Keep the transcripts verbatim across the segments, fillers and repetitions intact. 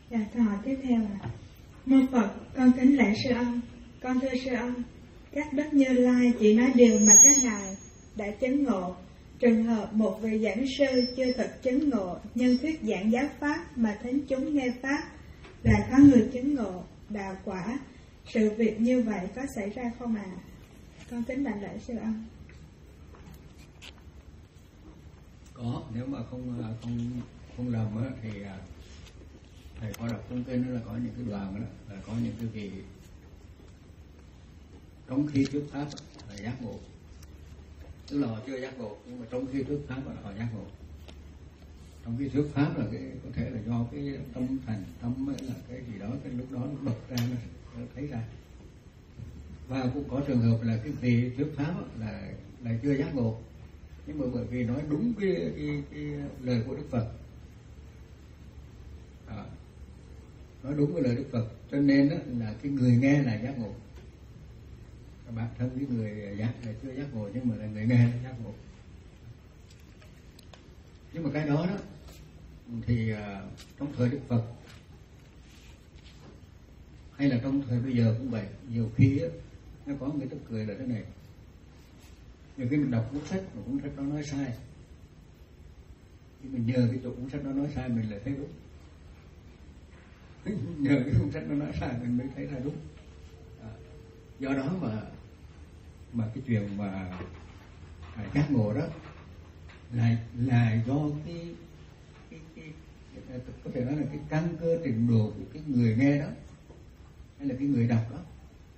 Dạ, câu hỏi tiếp theo là: Mô Phật, con kính lạy sư ông. Con thưa sư ông, các đức Như Lai chỉ nói điều mà các ngài đã chứng ngộ. Trường hợp một vị giảng sư chưa thực chứng ngộ, nhưng thuyết giảng giáo pháp mà thính chúng nghe pháp là có người chứng ngộ, đạo quả. Sự việc như vậy có xảy ra không ạ? À? Con kính bạch lạy sư ông. Có, nếu mà không không không lầm á, thì thầy có đọc trong kinh đó là có những cái đoàn đó là có những cái vị trong khi thuyết pháp là giác ngộ, tức là họ chưa giác ngộ nhưng mà trong khi thuyết pháp là họ giác ngộ. Trong khi thuyết pháp là cái có thể là do cái tâm thành tâm ấy, là cái gì đó cái lúc đó nó bật ra nó thấy ra. Và cũng có trường hợp là cái vị thuyết pháp là là chưa giác ngộ, nhưng mà bởi vì nói đúng cái, cái, cái lời của Đức Phật, à, nói đúng cái lời Đức Phật, cho nên đó, là cái người nghe là giác ngộ. Bản thân cái người giác là chưa giác ngộ nhưng mà là người nghe là giác ngộ. Nhưng mà cái đó đó thì uh, trong thời Đức Phật hay là trong thời bây giờ cũng vậy, nhiều khi á, nó có người tức cười là thế này: nhiều khi mình đọc cuốn sách mà cuốn sách đó nói sai, thì mình nhờ cái chỗ cuốn sách đó nói sai mình lại thấy đúng. Nhờ cái cuốn sách nó nói sai mình mới thấy ra đúng. À, do đó mà mà cái chuyện mà à, giác ngộ đó là là do cái, cái, cái, cái có thể nói là cái căn cơ trình độ của cái người nghe đó hay là cái người đọc đó.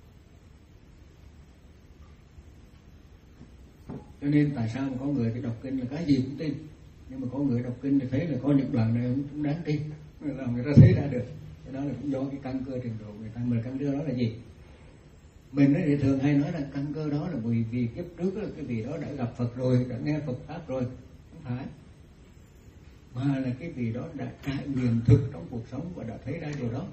Cho nên tại sao mà có người thì đọc kinh là cái gì cũng tin, nhưng mà có người đọc kinh thì thấy là có những đoạn này cũng đáng tin, là người ta thấy ra được. Cái đó là cũng do cái căn cơ trình độ người ta. Mà căn cơ đó là gì? Mình thì thường hay nói là căn cơ đó là vì vì kiếp trước là cái vị đó đã gặp Phật rồi, đã nghe Phật pháp rồi, không phải, mà là cái vị đó đã trải nghiệm thực trong cuộc sống và đã thấy ra điều đó,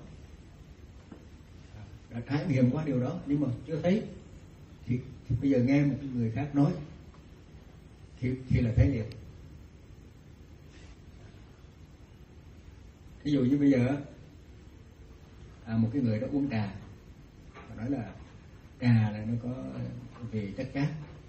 đã trải nghiệm qua điều đó nhưng mà chưa thấy. Thì, thì bây giờ nghe một người khác nói thì, thì là thấy liền. Ví dụ như bây giờ à, một cái người đó uống trà và nói là trà là nó có vị chất chát,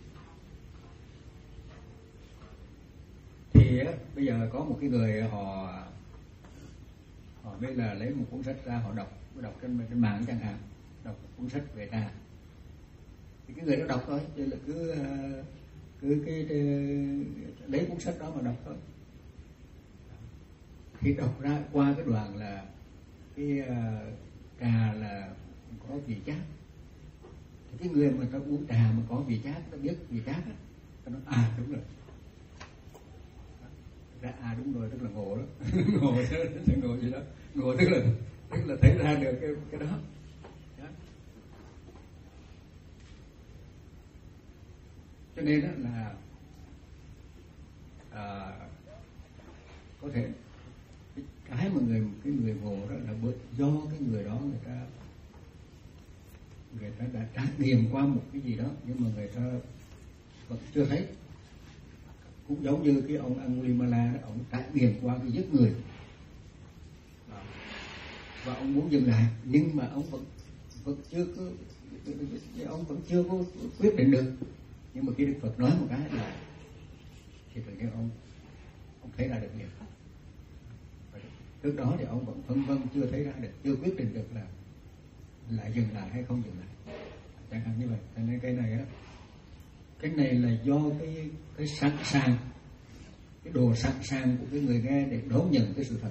thì á, bây giờ có một cái người họ họ biết là lấy một cuốn sách ra họ đọc đọc trên trên mạng chẳng hạn, đọc một cuốn sách về trà, thì cái người đó đọc thôi, chứ là cứ cứ cái, cái lấy cuốn sách đó mà đọc thôi. Thì đọc ra qua cái đoạn là cái uh, trà là có vị chát, thì cái người mà ta uống trà mà có vị chát, ta biết vị chát á, ta nói à đúng rồi, ra à đúng rồi, tức là ngộ đó. Ngộ đó, ngộ gì đó, ngộ tức là tức là thấy ra được cái cái đó. Đó. Cho nên đó là à, có thể cái mà người cái người ngộ đó là bởi do cái người đó người ta người ta đã trải nghiệm qua một cái gì đó nhưng mà người ta vẫn chưa thấy. Cũng giống như cái ông Angulimala đó, ông trải nghiệm qua cái giết người đó. Và ông muốn dừng lại nhưng mà ông vẫn vẫn chưa có ông vẫn chưa có quyết định được. Nhưng mà khi Đức Phật nói một cái là thì tự nhiên ông ông thấy ra được liền. Trước đó thì ông vẫn phân vân chưa thấy ra được, chưa quyết định được là lại dừng lại hay không dừng lại, chẳng hạn như vậy. Cho nên cái này á, cái này là do cái cái sẵn sàng, cái đồ sẵn sàng của cái người nghe để đón nhận cái sự thật.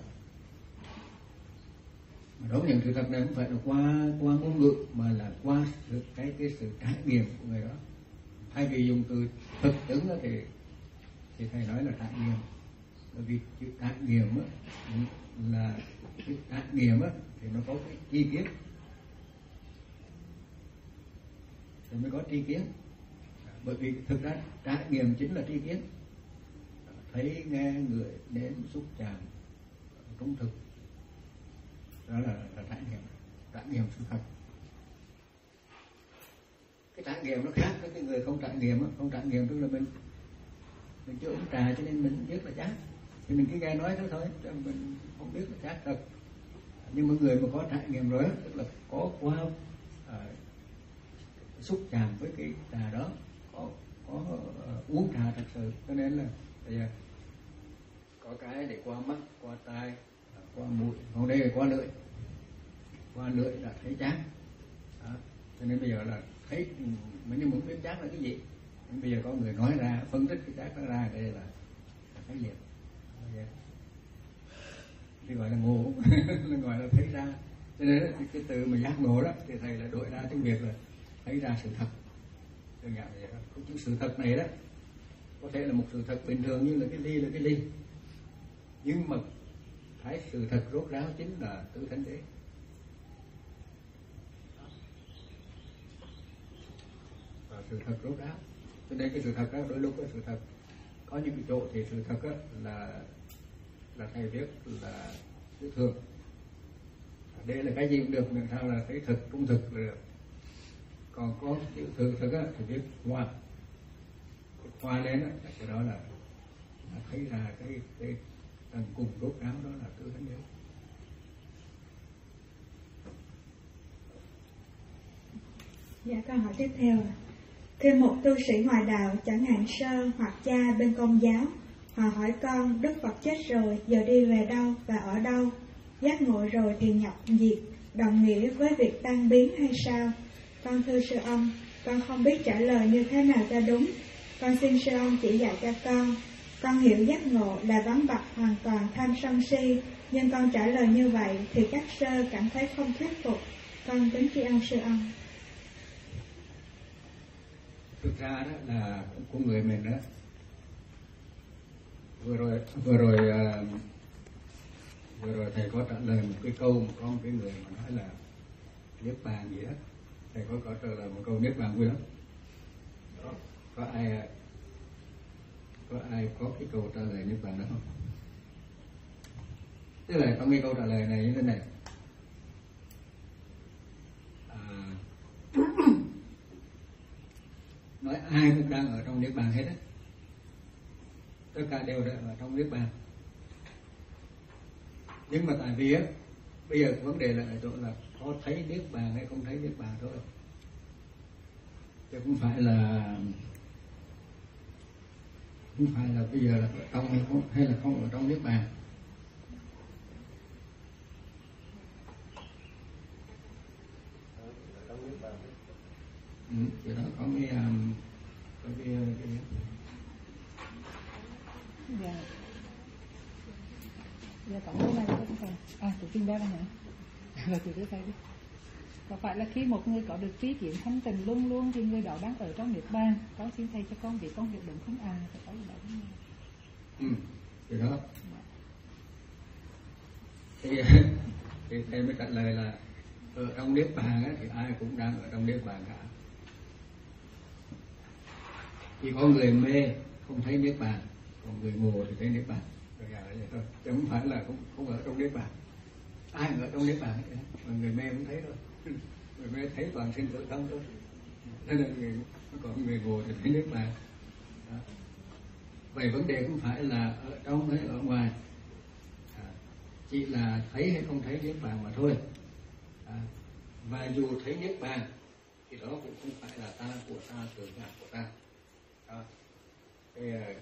Mà đón nhận sự thật này không phải là qua qua ngôn ngữ mà là qua sự, cái cái sự trải nghiệm của người đó. Thay vì dùng từ thực chứng đó thì thì thầy nói là trải nghiệm, bởi vì chữ trải nghiệm á, là cái trải nghiệm á thì nó có cái tri kiến thì mới có tri kiến. Bởi vì thực ra trải nghiệm chính là tri kiến, thấy nghe người đến xúc chạm trung thực, đó là, là trải nghiệm, trải nghiệm sự thật. Cái trải nghiệm nó khác với cái người không trải nghiệm á. Không trải nghiệm tức là mình mình chưa uống trà cho nên mình không biết là chát, thì mình cứ nghe nói đó thôi, cho mình không biết là chát thật. Nhưng mà người mà có trải nghiệm rồi, tức là có qua à, xúc chạm với cái trà đó, có có uh, uống trà thật sự, cho nên là bây giờ có cái để qua mắt, qua tai, qua mũi, còn đây là qua lưỡi. Qua lưỡi là thấy chán, đó. Cho nên bây giờ là thấy mình nhưng muốn biết chán là cái gì. Nhưng bây giờ có người nói ra, phân tích cái chán nó ra, đây là thấy liền, thì gọi là ngộ, là gọi là thấy ra. Cho nên cái, cái từ mà giác ngộ đó thì thầy là đổi ra tiếng Việt là thấy ra sự thật. Đơn giản vậy đó. Cái chữ sự thật này đó có thể là một sự thật bình thường như là cái ly là cái ly, nhưng mà thấy sự thật rốt ráo chính là tứ thánh đế. Và sự thật rốt ráo. Cho nên cái sự thật đó, đôi lúc cái sự thật có những cái chỗ thì sự thật đó là là thầy viết là chữ thường. Đây là cái gì cũng được, làm sao là thấy thực cũng thực là được. Còn có chữ thực thực á thì viết hoa, hoa lên á, cái đó là thấy ra cái cái tầng cùng rốt ráo đó là tứ thánh đế. Dạ, câu hỏi tiếp theo là: khi một tu sĩ ngoại đạo, chẳng hạn sơ hoặc cha bên Công giáo, họ hỏi con Đức Phật chết rồi, giờ đi về đâu và ở đâu? Giác ngộ rồi thì nhập diệt, đồng nghĩa với việc tan biến hay sao? Con thưa sư ông, con không biết trả lời như thế nào cho đúng. Con xin sư ông chỉ dạy cho con. Con hiểu giác ngộ là vắng bặt hoàn toàn tham sân si, nhưng con trả lời như vậy thì các sơ cảm thấy không thuyết phục. Con kính tri ân sư ông. Thực ra đó là của người mình đó, vừa rồi vừa rồi uh, vừa rồi thầy có trả lời một cái câu, có một cái người mà nói là niết bàn gì đó, thầy có có trả lời một câu niết bàn vui lắm. Đó, có ai có ai có cái câu trả lời niết bàn đó không? Tức là trong cái câu trả lời này như thế này. À, nói ai cũng đang ở trong niết bàn hết á, tất cả đều ở trong niết bàn. Nhưng mà tại vì á, bây giờ vấn đề là ở chỗ là có thấy niết bàn hay không thấy niết bàn thôi, chứ không phải là không phải là bây giờ là ở trong hay không, hay là không ở trong niết bàn. Ừ, cái đó có cái um, có cái, cái... Dạ. Dạ, tổng số này có thầy. À, tụi kinh đó hả? Rồi tụi đứa thầy đi. Có phải là khi một người có được trí kiến thanh tình luôn luôn thì người đó đang ở trong niết bàn? Con xin thầy cho con biết con hiểu đúng không? À, phải có gì đó đúng không? Ừ, cái đó. Thì, thì thầy mới trả lời là ở trong niết bàn á, thì ai cũng đang ở trong niết bàn cả. Chỉ có người mê không thấy niết bàn, còn người ngộ thì thấy niết bàn. Rồi là vậy thôi, chứ không phải là không, không ở trong niết bàn. Ai ở trong niết bàn hết, mà người mê cũng thấy thôi. Người mê thấy toàn sinh tử không thôi. Thế nên người, còn người ngộ thì thấy niết bàn. Đó. Vậy vấn đề không phải là ở trong hay ở ngoài, à, chỉ là thấy hay không thấy niết bàn mà thôi. À, và dù thấy niết bàn thì đó cũng không phải là ta của ta, tưởng nhạc của ta. Đó. Thì,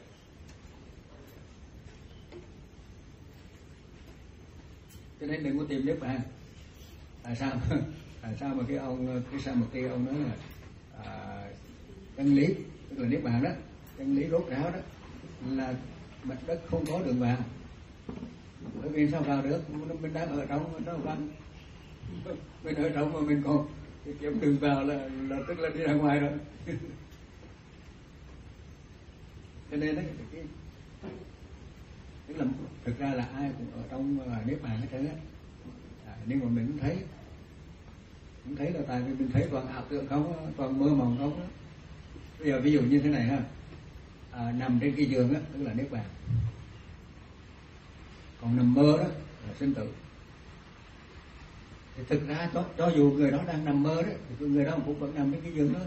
cho nên đừng có tìm niết bàn. Tại sao? Tại sao mà cái ông cái sao mà cái ông nói là à, chân lý, tức là niết bàn đó, chân lý rốt ráo đó là mặt đất không có đường vào. Bởi vì sao vào được? Mình đang ở trong nó vắng. Mình ở trong mà mình còn kiếm đường vào là là tức là đi ra ngoài rồi. Cho nên đấy, cái, tức là thực ra là ai cũng ở trong niết bàn hết trơn á. À, nhưng mà mình cũng thấy, cũng thấy là tại vì mình thấy toàn ảo tưởng không, toàn mơ mộng không đó. Bây giờ ví dụ như thế này ha, à, nằm trên cái giường á, tức là niết bàn. Còn nằm mơ đó là sinh tử. Thì thực ra cho, cho dù người đó đang nằm mơ đấy, thì người đó cũng vẫn nằm trên cái giường đó,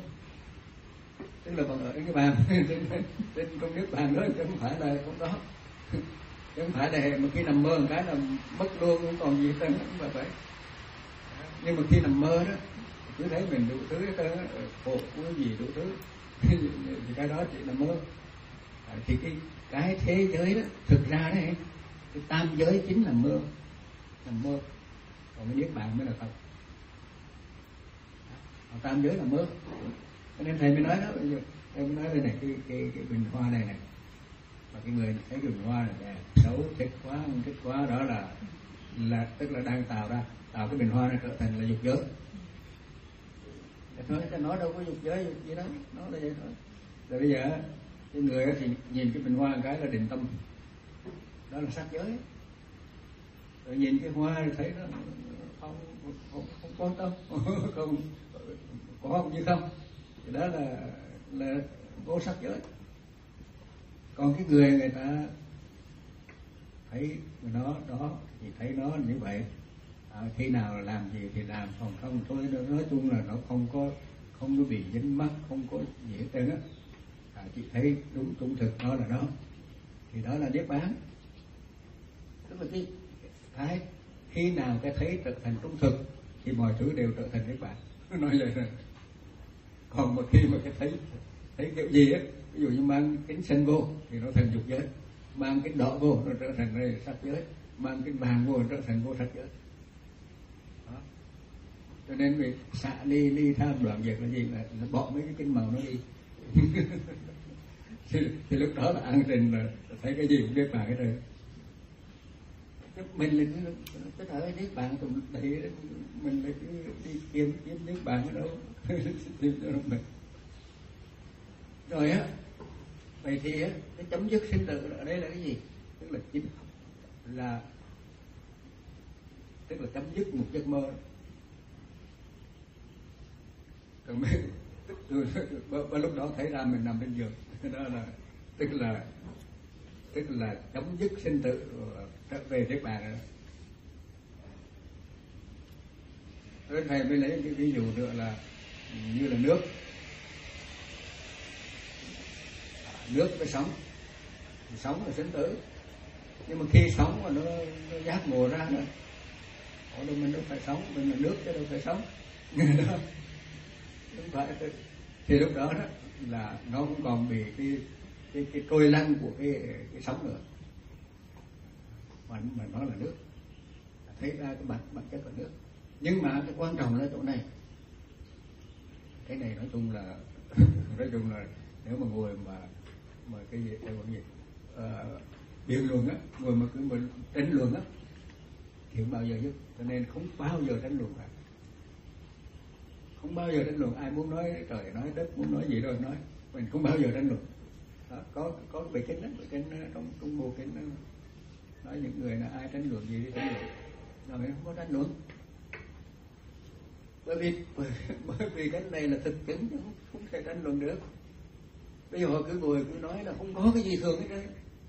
tức là vẫn ở cái bàn trên, trên trong niết bàn đó, chứ không phải là không đó. chứ không phải là một khi nằm mơ một cái là mất luôn, không còn gì hết trơn, không phải vậy. Nhưng mà khi nằm mơ đó cứ thấy mình đủ thứ hết trơn, khổ cái gì đủ thứ thì cái đó chỉ là mơ. Thì cái cái thế giới đó thực ra đấy, cái tam giới chính là mơ, là mơ, còn cái niết bàn mới là thật. Còn tam giới là mơ. Cho nên thầy mới nói đó, bây giờ thầy mới nói đây này, cái cái cái bình hoa này này, và cái người thấy cái bình hoa này đẹp, xấu, thích quá, không thích quá, đó là là tức là đang tạo ra tạo cái bình hoa này trở thành là dục giới. Thôi cái nói đâu có dục giới dục gì đó, nó là vậy thôi. Rồi bây giờ cái người thì nhìn cái bình hoa một cái là định tâm, đó là sắc giới. Rồi nhìn cái hoa thì thấy nó không không không quan tâm, không có không như không, thì đó là là vô sắc giới. Còn cái người người ta thấy nó đó thì thấy nó như vậy, à, khi nào làm gì thì làm, còn không thôi nói chung là nó không có không có bị dính mắc, không có gì hết trơn á. À, chị thấy đúng trung thực đó là đó, thì đó là niết bàn. Tức là cái cái khi nào cái thấy trở thành trung thực thì mọi thứ đều trở thành niết bàn. Nói vậy rồi. Còn một khi mà cái thấy thấy kiểu gì á, ví dụ như mang kính xanh vô thì nó thành dục giới, mang kính đỏ vô nó trở thành sắc giới, mang kính vàng vô nó trở thành vô sắc giới. Đó. Cho nên việc xả ly ly tham đoạn diệt là gì, là, là bỏ mấy cái kính màu nó đi. thì, thì lúc đó là an trình, là thấy cái gì cũng biết bàn hết rồi. Mình là cái thời niết bàn tụi đầy, mình là cứ đi kiếm kiếm niết bàn ở đâu tìm cho mình. Rồi á, vậy thì á, cái chấm dứt sinh tử ở đây là cái gì? Tức là chính là tức là chấm dứt một giấc mơ. Rồi mới và lúc đó thấy ra mình nằm bên giường, đó là tức là tức là chấm dứt sinh tử, trở về niết bàn rồi. Rồi thầy mới lấy cái ví dụ nữa là như là nước, nước với sóng, sóng là sinh tử, nhưng mà khi sóng mà nó, nó giác ngộ ra nữa, ở đâu mình đâu phải sống, mình là nước chứ đâu phải sống. Đó. Đúng phải. Thì lúc đó, đó là nó cũng còn bị cái cái cái trôi lăn của cái cái sóng nữa, mà mà nó là nước, thấy ra cái bản bản chất là nước. Nhưng mà cái quan trọng là chỗ này, cái này nói chung là nói chung là nếu mà ngồi mà mà cái gì cái gì uh, biện luận á, ngồi mà cứ mà tranh luận á thì không bao giờ dứt. Cho nên không bao giờ tranh luận cả, không bao giờ tranh luận. Ai muốn nói trời nói đất, muốn nói gì rồi nói, mình không bao giờ tranh luận. Đó, có có bài kinh đó, bài kinh trong trong bộ kinh đó, nói những người là ai tranh luận gì đi tranh luận, rồi mình không có tranh luận. Bởi vì bởi, bởi vì cái này là thực chứng, không, không thể tranh luận được. Bây giờ họ cứ ngồi cứ nói là không có cái gì thường hết đấy.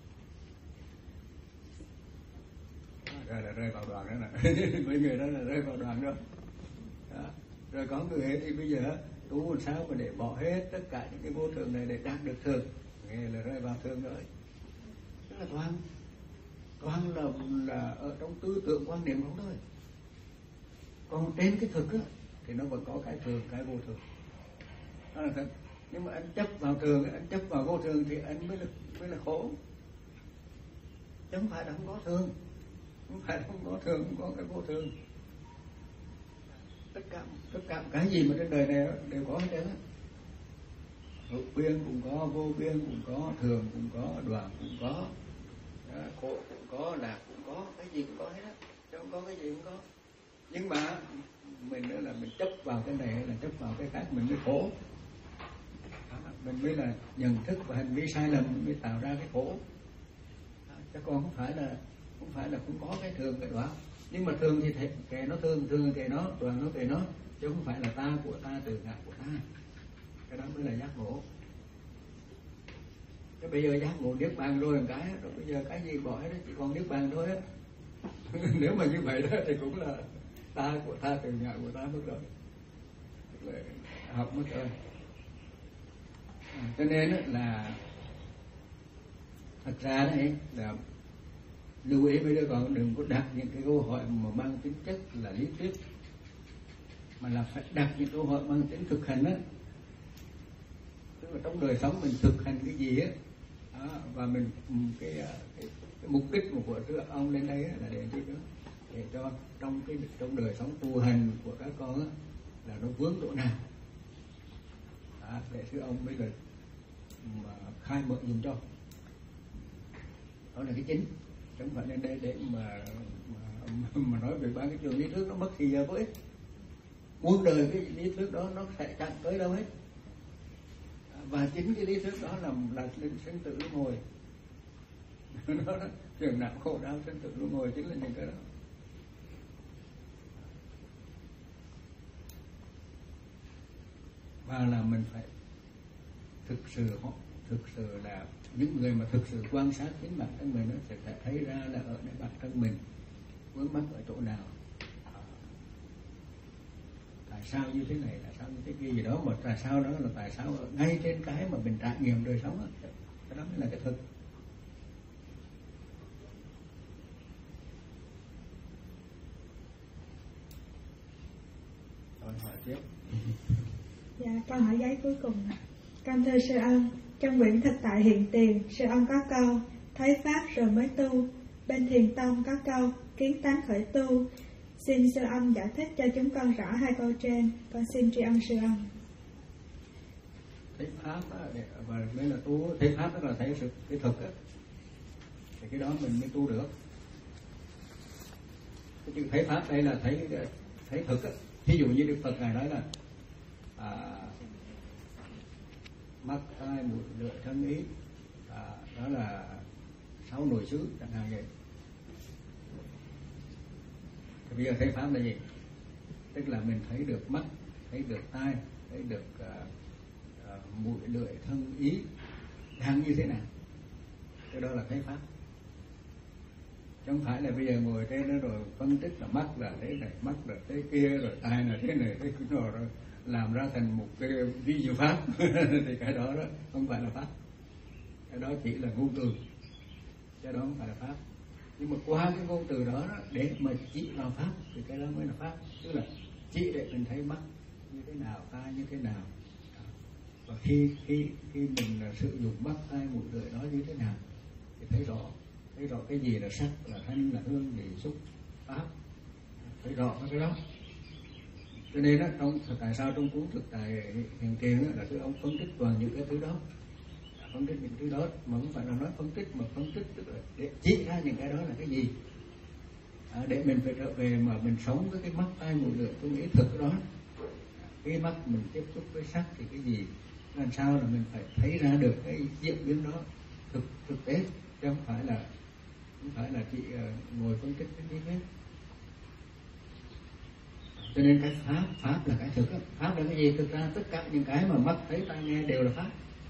Rồi là rơi vào đoạn đó nè. Mấy người đó là rơi vào đoạn đó. Đó. Rồi có người thì bây giờ tu làm sao mà để bỏ hết tất cả những cái vô thường này để đạt được thường, nghe là rơi vào thường rồi. Tức là toàn toàn là là ở trong tư tưởng quan niệm không thôi. Còn trên cái thực á thì nó vẫn có cái thường, cái vô thường. Đó là thật. Nhưng mà anh chấp vào thường, anh chấp vào vô thường thì anh mới là mới là khổ. Chứ không phải là không có thường, không phải là không có thường, không có cái vô thường. Tất cả tất cả cái gì mà trên đời này đều có hết trơn á. Hữu biên cũng có, vô biên cũng có, thường cũng có, đoạn cũng có, đó, khổ cũng có, lạc cũng có, cái gì cũng có hết á. Chứ không có cái gì cũng có. Nhưng mà mình nữa là mình chấp vào cái này hay là chấp vào cái khác, mình mới khổ. Đó, mình mới là nhận thức và hành vi sai lầm mới tạo ra cái khổ. Đó, chứ còn không phải là không phải là không có cái thường cái đoạn. Nhưng mà thường thì thể, kệ nó thường, thường kệ nó, đoạn nó kệ nó, chứ không phải là ta của ta, từ ngã của ta. Cái đó mới là giác ngộ. Cái bây giờ giác ngộ niết bàn rồi một cái, rồi bây giờ cái gì bỏ hết đó, chỉ còn niết bàn thôi á. Nếu mà như vậy đó thì cũng là ta của ta, từ ngã của ta mất rồi, là học mất rồi. À, cho nên là thật ra đấy là lưu ý mấy đứa con đừng có đặt những cái câu hỏi mà mang tính chất là lý thuyết, mà là phải đặt những câu hỏi mang tính thực hành á, tức là trong đời sống mình thực hành cái gì á, và mình cái, cái, cái, cái mục đích của ông lên đây là để gì đó, để cho trong cái trong đời sống tu hành của các con á, là nó vướng chỗ nào, đó, để sư ông bây giờ mà khai mở dùng cho, đó là cái chính, chứ không phải lên đây để mà mà, mà nói về ba cái trường lý thuyết nó mất thì giờ có ích, muôn đời cái lý thuyết đó nó sẽ chẳng tới đâu hết, và chính cái lý thuyết đó là là sinh tử luân hồi, nó trường nào khổ đau sinh tử luân hồi chính là những cái đó. Và là mình phải thực sự thực sự là những người mà thực sự quan sát chính bản thân mình, nó sẽ thấy ra là ởในbản thân mình vướng mắc ở chỗ nào, à, tại sao như thế này, tại sao như thế kia gì đó, mà tại sao đó là tại sao ở ngay trên cái mà mình trải nghiệm đời sống đó, cái đó mới là cái thực. Rồi hỏi tiếp. Dạ, câu hỏi giấy cuối cùng. Con thưa sư ông, trong quyển Thực Tại Hiện Tiền, sư ông có câu thấy pháp rồi mới tu. Bên Thiền Tông có câu kiến tánh khởi tu. Xin sư ông giải thích cho chúng con rõ hai câu trên. Con xin tri ân sư ông. Thấy pháp đó, và mới là tu. Thấy pháp đó là thấy sự cái thực á, thì cái đó mình mới tu được. Cái chữ thấy pháp đây là thấy thấy thực á. Ví dụ như Đức Phật ngài nói là à, mắt, tai, mũi, lưỡi, thân, ý, à, đó là sáu nội xứ chẳng hạn vậy. Thì bây giờ thấy pháp là gì? Tức là mình thấy được mắt, thấy được tai, thấy được à, à, mũi, lưỡi, thân, ý đang như thế nào. Cái đó là thấy pháp. Chứ không phải là bây giờ ngồi trên đó rồi phân tích là mắt là thế này, mắt là thế kia, rồi tai là thế này, thế kia, rồi làm ra thành một cái ví dụ pháp. Thì cái đó đó không phải là pháp, cái đó chỉ là ngôn từ, cái đó không phải là pháp. Nhưng mà qua cái ngôn từ đó, đó để mà chỉ vào pháp thì cái đó mới là pháp, tức là chỉ để mình thấy mắt như thế nào, tai như thế nào, và khi khi khi mình sử dụng mắt, tai, mũi, lưỡi đó như thế nào thì thấy rõ, thấy rõ cái gì là sắc, là thanh, là hương, vị, xúc, pháp, thấy rõ cái đó. Cho nên đó, trong tại sao trong cuốn Thực Tại Hiện Tiền đó, là sư ông phân tích toàn những cái thứ đó, phân tích những thứ đó, mà không phải là nói phân tích, mà phân tích tức là để chỉ ra những cái đó là cái gì, à, để mình phải trở về mà mình sống với cái mắt, tai, mũi, lưỡi, tôi nghĩ thực đó. Cái mắt mình tiếp xúc với sắc thì cái gì, làm sao là mình phải thấy ra được cái diễn biến đó thực thực tế, chứ không phải là không phải là chị uh, ngồi phân tích cái gì hết. Cho nên cái pháp pháp là cái thực đó. Pháp là cái gì? Thực ra tất cả những cái mà mắt thấy tai nghe đều là pháp,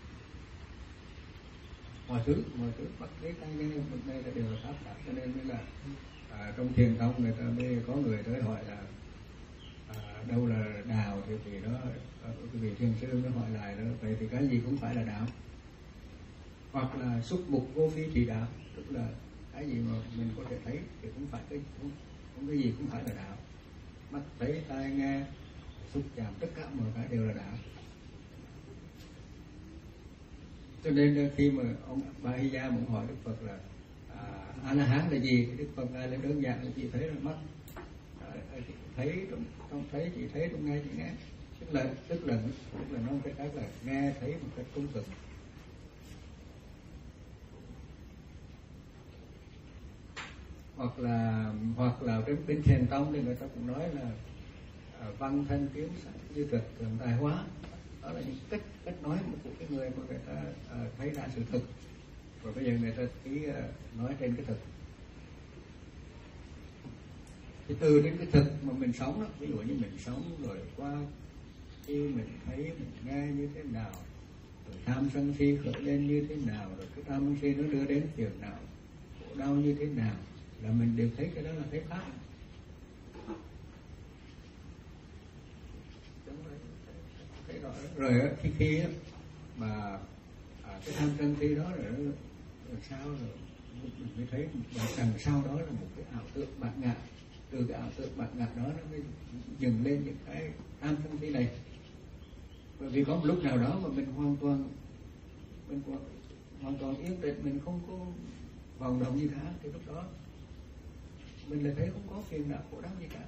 mọi thứ mọi thứ mắt thấy tai nghe đây là đều là pháp cả. Cho nên mới là à, trong thiền tông người ta mới có người tới hỏi là à, đâu là đạo, thì vì đó cái vị thiền sư mới hỏi lại đó, vậy thì cái gì cũng phải là đạo, hoặc là xúc mục vô phi thì đạo, tức là cái gì mà mình có thể thấy thì cũng phải cái cũng, cũng cái gì cũng phải là đạo. Mắt thấy, tai nghe, xúc chạm, tất cả mọi cái đều là đạo. Cho nên khi mà ông Ba Hy Gia muốn hỏi Đức Phật là à, A La Hán là gì, thì Đức Phật ngài là đơn giản là chỉ thấy là mắt, à, thấy trong, trong thấy chỉ thấy, trong nghe chỉ nghe, tức là tức là tức là nói cái cách là nghe thấy một cách trung thực. Hoặc là hoặc là đến bên Thiền Tông thì người ta cũng nói là à, văn thân kiến sắc như thực thường tài hóa, đó là những cách cách nói của cái người mà người ta à, thấy ra sự thực, và bây giờ người ta chỉ à, nói trên cái thực. Thì từ đến cái thực mà mình sống đó, ví dụ như mình sống rồi qua khi mình thấy mình nghe như thế nào, rồi tham sân si khởi lên như thế nào, rồi cái tham sân si nó đưa đến phiền não khổ đau như thế nào, là mình đều thấy cái đó là thấy pháp. Thấy rõ rồi á, khi khi á mà à, cái tham sân si đó rồi, rồi sao rồi mình mới thấy đằng sau đó là một cái ảo tượng bạt ngã. Từ cái ảo tượng bạt ngã đó nó mới dừng lên những cái tam sân si này. Bởi vì có một lúc nào đó mà mình hoàn toàn mình hoàn, hoàn toàn yên tĩnh, mình không có vòng động gì cả, thì lúc đó mình lại thấy không có phiền não khổ đau gì cả.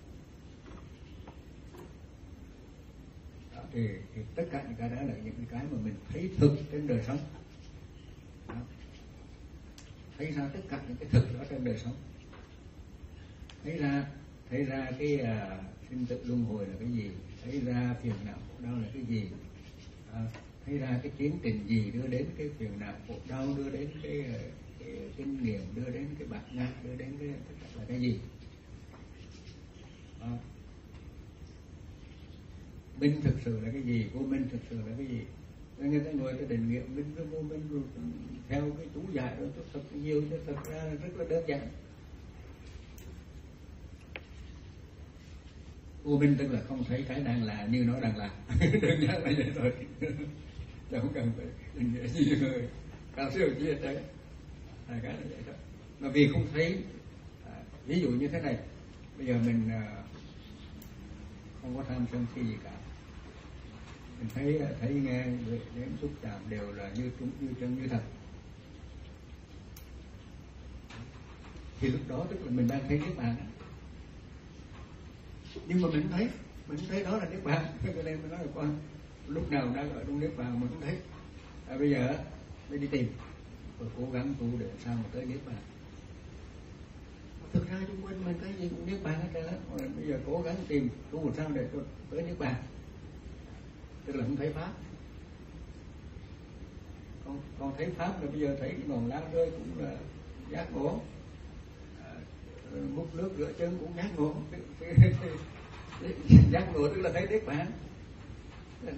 Đó, thì, thì tất cả những cái đó là những cái mà mình thấy thực trên đời sống. Đó. Thấy ra tất cả những cái thực đó trên đời sống. Thấy ra thấy ra cái uh, sinh tử luân hồi là cái gì, thấy ra phiền não khổ đau là cái gì, à, thấy ra cái tiến trình gì đưa đến cái phiền não khổ đau, đưa đến cái, cái kinh nghiệm, đưa đến cái bạt ngã, đưa đến cái tất cả là cái gì. À, minh thực sự là cái gì, vô minh thực sự là cái gì. Người ta ngồi ta định nghĩa minh với vô minh rồi theo cái chú giải đó thật nhiều, chứ thật ra là rất là đơn giản. Vô minh tức là không thấy cái đang là như nó đang là. Đơn giản là vậy thôi. Không cần phải định nghĩa gì rồi cao siêu chi hết đấy. Hai cái là vậy thôi. Mà vì không thấy, à, ví dụ như thế này, bây giờ mình à, không có tham sân si gì cả, mình thấy thấy nghe đến xúc chạm đều là như chúng, như chân, như thật, thì lúc đó tức là mình đang thấy niết bàn. Nhưng mà mình thấy mình thấy đó là niết bàn, cho nên mình nói là con lúc nào đang ở trong niết bàn mình không thấy. À, bây giờ mới đi tìm và cố gắng tu để sao mà tới niết bàn. Thực ra chung quanh mình cái gì cũng niết bàn hết trơn á. Bây giờ cố gắng tìm tu làm sao để tới niết bàn, tức là không thấy pháp. Con con thấy pháp là bây giờ thấy cái ngọn lá rơi cũng là giác ngộ, à, múc nước rửa chân cũng giác ngộ. Giác ngộ tức là thấy niết bàn. Đó.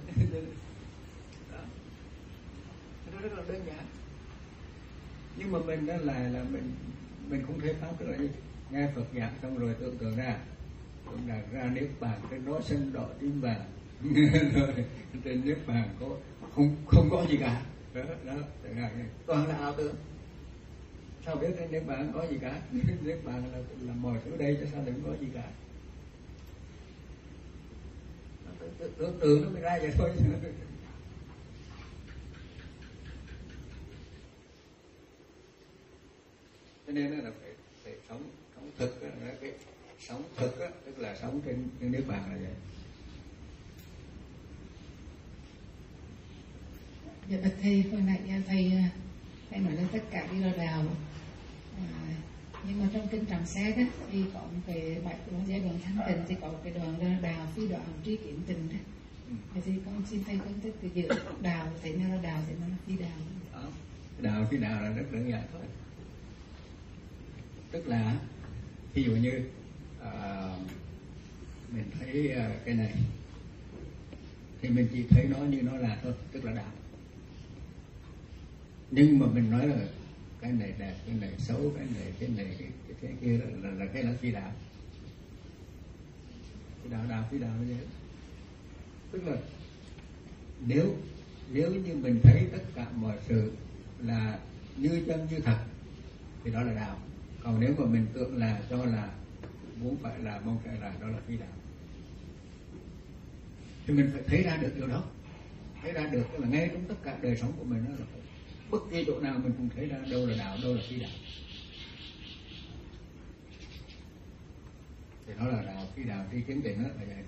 Nó rất là đơn giản. Nhưng mà mình đó là là mình mình không thấy pháp, tức là nghe Phật giảng xong rồi tưởng tượng ra tưởng là ra niết bàn cái nó xanh đỏ tím vàng. Trên niết bàn có không không có gì cả. Đó, đó, toàn là ảo tưởng. Sao biết trên niết bàn có gì cả? Niết bàn là là mọi thứ đây chứ sao đừng có gì cả. Tưởng tượng nó mới ra vậy thôi. Cho nên là phải, phải sống sống thực, cái sống thực á, tức là sống trên, trên niết bàn là vậy. Dạ bạch thầy, hồi nãy thầy thầy nói là tất cả đều là đạo, à, nhưng mà trong kinh Tràng Xe đó thì có một cái bài giai đoạn thanh tịnh thì có một cái đoạn là đạo phi đoạn tri kiến tịnh đó. Ừ. Thì con xin thầy phân tích từ giữa đạo, thế nào là đạo, thế nào là phi đạo. Đó. Đạo phi đạo là rất đơn giản thôi. Tức là ví dụ như uh, mình thấy uh, cái này thì mình chỉ thấy nó như nó là thôi, tức là đạo. Nhưng mà mình nói là cái này đẹp, cái này xấu, cái này cái này cái, cái, cái kia là, là, là cái là phi đạo. Phi đạo đạo phi đạo như thế. Tức là nếu nếu như mình thấy tất cả mọi sự là như chân như thật thì đó là đạo. Còn nếu mà mình tưởng là cho là muốn phải là mong phải là, đó là phi đạo. Thì mình phải thấy ra được điều đó, thấy ra được tức là ngay trong tất cả đời sống của mình đó là bất kỳ chỗ nào mình cũng thấy ra đâu là đạo, đâu là phi đạo. Thì đó là đạo phi đạo tri kiến tịnh đó là vậy.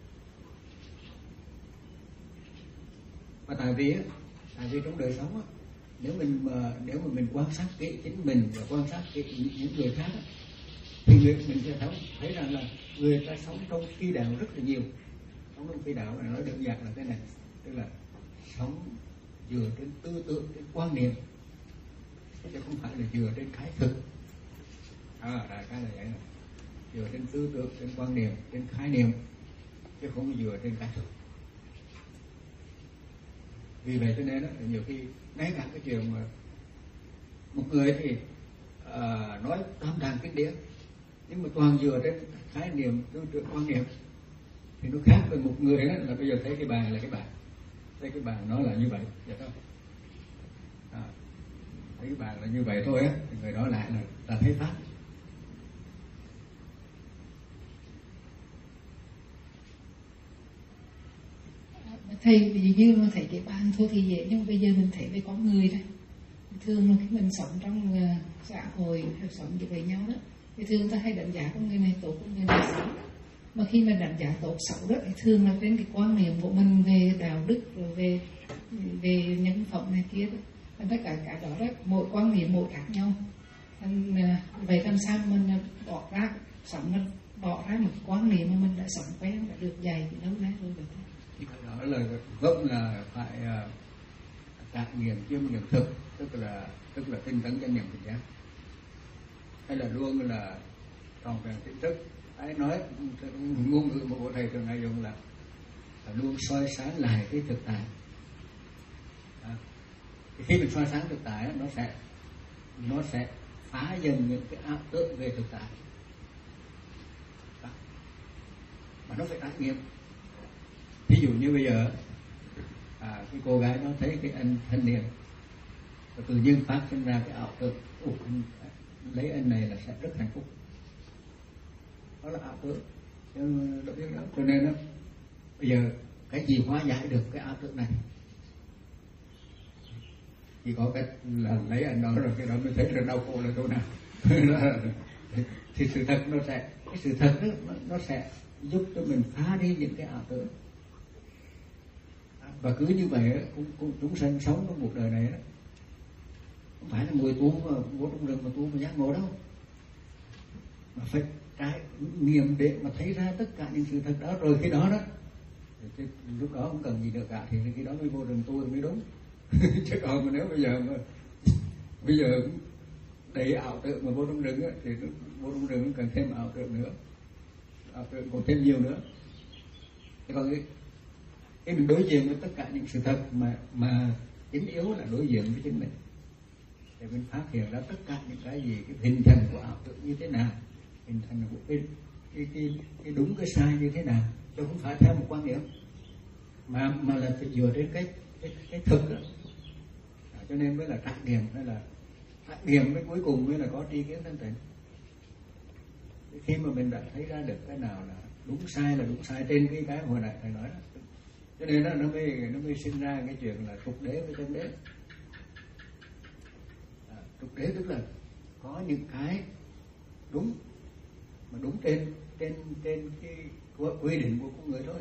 Mà tại vì tại vì trong đời sống á, nếu mình mà nếu mà mình quan sát kỹ chính mình và quan sát kỹ những người khác á, thì người, mình sẽ thấy thấy rằng là người ta sống trong phi đạo rất là nhiều. Sống trong phi đạo là nói đơn giản là thế này, tức là sống dựa trên tư tưởng, trên quan niệm, chứ không phải là dựa trên cái thực. À, đại cái là vậy rồi. Dựa trên tư tưởng, trên quan niệm, trên khái niệm, chứ không dựa trên cái thực. Vì vậy cho nên đó, nhiều khi ngay cả cái chuyện mà một người thì uh, nói tam đàn kinh điển nhưng mà toàn dựa trên khái niệm, tư tưởng, quan niệm thì nó khác với một người đó là bây giờ thấy cái bàn là cái bàn, thấy cái bàn nó là như vậy, vậy thôi. À, thấy bạn là như vậy thôi á, thì người đó lại là là thấy pháp. Thầy ví dụ như mà thấy cái bàn thôi thì dễ, nhưng bây giờ mình thấy về con người đây, thường là khi mình sống trong uh, xã hội hay sống với nhau đó, thì thường ta hay đánh giá con người này tốt, con người này xấu. Mà khi mình đánh giá tốt xấu đó thì thường là trên cái quan niệm của mình về đạo đức, rồi về về nhân phẩm này kia đó. Tất cả cả đó đó, mỗi quan niệm mỗi khác nhau. Nên, uh, vậy làm sao mình bỏ ra sống mình bỏ ra một quan niệm mà mình đã sống quen, đã được dạy từ lâu nay rồi vậy thôi. Thì đó là gốc là phải uh, trải nghiệm chiêm nghiệm thực, tức là tức là tinh tấn chánh niệm tỉnh giác, hay là luôn là tròn vẹn tỉnh thức. Ai nói ngôn ngữ một bộ thầy thường hay dùng là, là luôn soi sáng lại cái thực tại. À, khi mình soi sáng thực tại nó sẽ nó sẽ phá dần những cái ảo tưởng về thực tại, à, mà nó phải trải nghiệm. Ví dụ như bây giờ à, cái cô gái nó thấy cái anh thanh niên và tự nhiên phát sinh ra cái ảo tưởng, ủa, lấy anh này là sẽ rất hạnh phúc. Đó là ảo tưởng. Cho nên đó, bây giờ cái gì hóa giải được cái ảo tưởng này? Chỉ có cách là lấy anh đó, rồi cái đó mới thấy là đau khổ là chỗ nào. Thì sự thật nó sẽ cái sự thật đó, nó, nó sẽ giúp cho mình phá đi những cái ảo tưởng. Và cứ như vậy cũng, cũng chúng sanh sống trong cuộc đời này đó, không phải là ngồi tu mà ngồi trong rừng mà tu mà giác ngộ đâu, mà phải trải nghiệm để mà thấy ra tất cả những sự thật đó. Rồi khi đó đó thì lúc đó không cần gì nữa cả, thì khi đó mới vô rừng tu mới đúng. Chứ còn mà nếu bây giờ mà bây giờ đầy ảo tưởng mà vô trong rừng á, thì vô trong rừng cần thêm ảo tưởng nữa, ảo tưởng còn thêm nhiều nữa. Thế còn cái khi mình đối diện với tất cả những sự thật mà mà chính yếu là đối diện với chính mình, thì mình phát hiện ra tất cả những cái gì, cái hình thành của ảo tưởng như thế nào, hình thành của cái cái cái, cái đúng cái sai như thế nào, chứ không phải theo một quan điểm mà mà là phải dựa trên cái cái cái thực đó. À, cho nên mới là trải nghiệm, hay là trải nghiệm mới cuối cùng mới là có tri kiến thanh tịnh. Khi mà mình đã thấy ra được cái nào là đúng sai là đúng sai trên cái cái hồi nãy thầy nói đó, cho nên nó, nó mới nó mới sinh ra cái chuyện là trục đế với chân đế. À, trục đế tức là có những cái đúng, mà đúng trên trên trên cái quy định của con người thôi.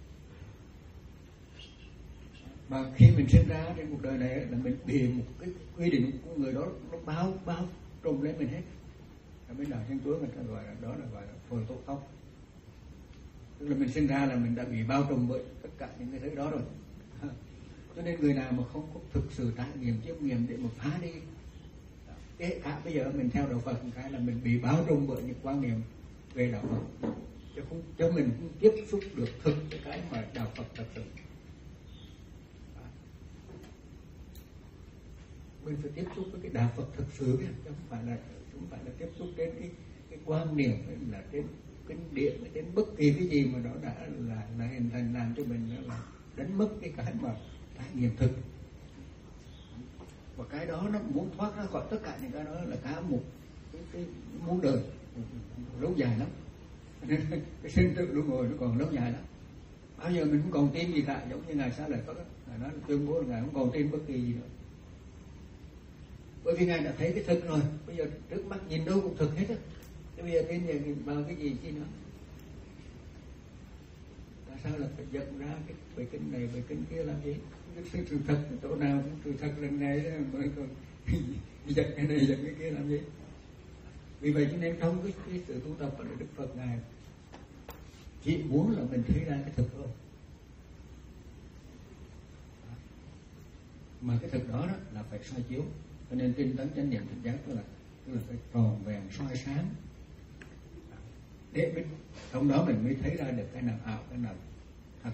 Mà khi mình sinh ra trên cuộc đời này là mình bị một cái quy định của con người đó nó bao bao trùm lên mình hết. Ở bên đạo Thiên Chúa người ta gọi là đó là gọi là phồn tổ tóc. Tức là mình sinh ra là mình đã bị bao trùm bởi tất cả những cái thứ đó rồi. Cho nên người nào mà không có thực sự trải nghiệm chiêm nghiệm để mà phá đi, kể cả bây giờ mình theo đạo Phật một cái là mình bị bao trùm bởi những quan niệm về đạo Phật, chứ không cho mình không tiếp xúc được thực với cái mà đạo Phật thật sự. Mình phải tiếp xúc với cái đạo Phật thực sự, chứ không phải là không phải là tiếp xúc đến cái cái quan niệm là trên kinh điển, đến bất kỳ cái gì mà đó đã là là hình thành làm cho mình là đánh mất cái cái mà trải nghiệm thực. Và cái đó nó muốn thoát ra khỏi tất cả những cái đó là cả một cái, cái muốn đời lâu dài lắm. Nên cái sinh tử luân hồi nó còn lâu dài lắm. Bao giờ mình không còn tin gì cả, giống như ngài Xá Lợi Phất á, ngài nói tuyên bố là ngài không còn tin bất kỳ gì nữa. Bởi vì ngài đã thấy cái thực rồi, bây giờ trước mắt nhìn đâu cũng thực hết á. Thế bây giờ tin vào cái gì chi nữa? Tại sao là phải dựng ra cái bài kinh này, bài kinh kia làm gì? Cái sự thật chỗ nào cũng sự thật lần này đó, mới còn giật cái này giật cái kia làm gì? Vì vậy cho nên trong cái, cái sự tu tập của Đức Phật ngài chỉ muốn là mình thấy ra cái thực thôi. Mà cái thực đó, đó là phải soi chiếu. Cho nên tinh tấn chánh niệm tỉnh giác tức là tức là phải tròn vẹn soi sáng, để mình trong đó mình mới thấy ra được cái nào ảo, cái nào thật.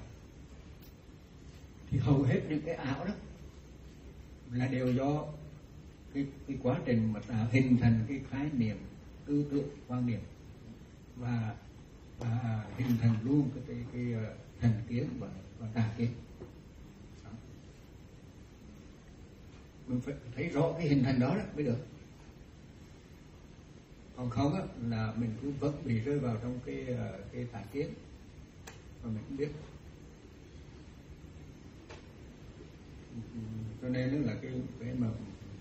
Thì hầu hết những cái ảo đó là đều do cái, cái quá trình mà tạo hình thành cái khái niệm, tư tưởng, quan niệm và và hình thành luôn cái cái, cái, cái thành kiến và, và tà kiến. mình phải thấy rõ cái hình thành đó, đó mới được. Còn không á, là mình cứ vẫn bị rơi vào trong cái cái tà kiến mà mình không biết. Cho nên đó là cái cái mà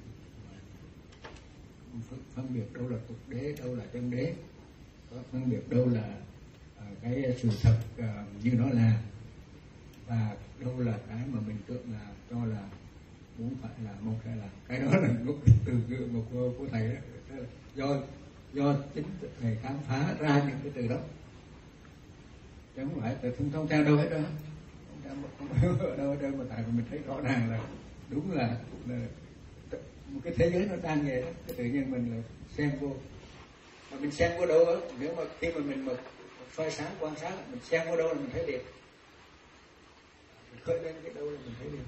phân biệt đâu là tục đế, đâu là chân đế, phân biệt đâu là uh, cái sự thật uh, như nó là, và đâu là cái mà mình tưởng là cho là muốn phải là mong sẽ là. Cái đó là lúc từ một cô, cô thầy đó, do do chính thầy khám phá ra những cái từ đó, chứ không phải từ không thông theo đâu hết đó, không theo ở đâu hết đâu, mà tại vì mình thấy rõ ràng là đúng là, là một cái thế giới nó đang vậy đó, cái tự nhiên mình là xem vô, mà mình xem vô đâu đó, nếu mà khi mà mình mà soi sáng quan sát, mình xem vô đâu là mình thấy liền, mình khơi lên cái đâu là mình thấy liền,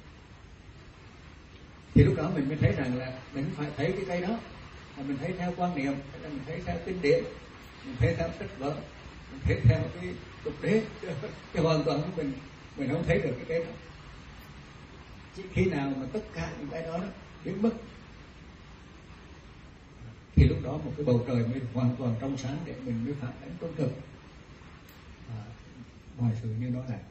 thì lúc đó mình mới thấy rằng là mình phải thấy cái cây đó, mà mình thấy theo quan niệm, hay là mình thấy theo kinh điển, mình thấy theo sách vở, mình thấy theo cái tục đế, cái hoàn toàn của mình mình không thấy được cái cây đó. Chỉ khi nào mà tất cả những cái đó, đó biến mất, thì lúc đó một cái bầu trời mới hoàn toàn trong sáng để mình mới phản ánh trung thực à, mọi sự như nó là.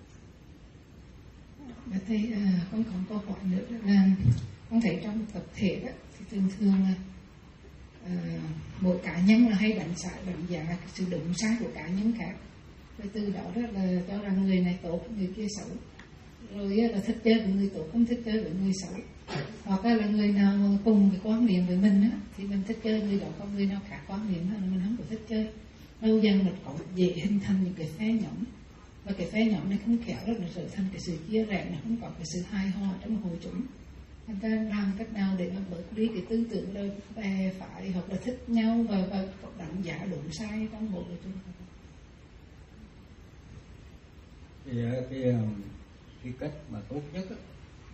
Và thầy, à, con còn câu hỏi nữa là con thấy trong tập thể đó thì thường thường là à, mỗi cá nhân là hay đánh giá đánh giá cái sự đúng sai của cá nhân khác, rồi từ đó đó là cho rằng người này tốt, người kia xấu, rồi là thích chơi với người tốt, không thích chơi với người xấu, hoặc là người nào cùng cái quan niệm với mình á thì mình thích chơi người đó, còn người nào khác quan niệm là mình không có thích chơi. Lâu dần mình có dễ hình thành những cái phe nhóm, và cái phe nhóm này không khéo đó nó trở thành cái sự chia rẽ, nó không có cái sự hài hòa trong hội chúng. Người ta làm cách nào để mà bớt đi cái tư tưởng là bè phải hoặc là thích nhau và, và đánh giá đúng sai trong một cái chúng. Thì cái cái cách mà tốt nhất á,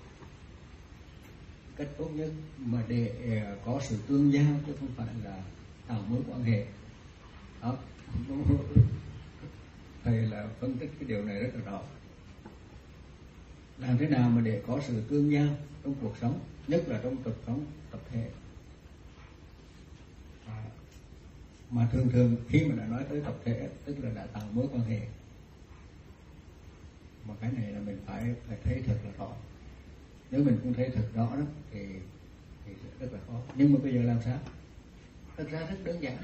cách tốt nhất mà để có sự tương giao chứ không phải là tạo mối quan hệ đó. Thầy là phân tích cái điều này rất là rõ. Làm thế nào mà để có sự tương giao trong cuộc sống, nhất là trong tập sống tập thể. À, mà thường thường khi mà đã nói tới tập thể tức là đã tạo mối quan hệ, mà cái này là mình phải phải thấy thật là rõ. Nếu mình không thấy thật rõ đó thì thì sẽ rất là khó. Nhưng mà bây giờ làm sao? Thật ra rất đơn giản.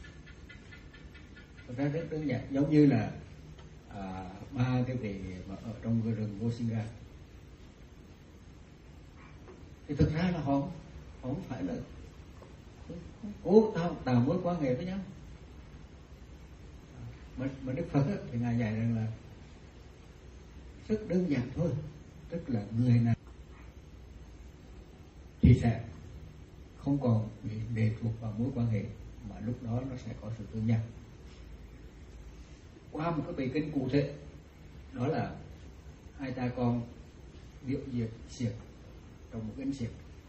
Thật ra rất đơn giản, giống như là à, ba cái vị mà ở trong cái rừng Gosinga, thì thực ra là họ họ không phải là cố tạo, tạo mối quan hệ với nhau, mà, mà Đức Phật á, thì ngài dạy rằng là rất đơn giản thôi, tức là người nào thì sẽ không còn bị lệ thuộc vào mối quan hệ, mà lúc đó nó sẽ có sự tương giao. Qua một cái bài kinh cụ thể, đó là hai cha con biểu diễn xiếc trong một cái xiếc,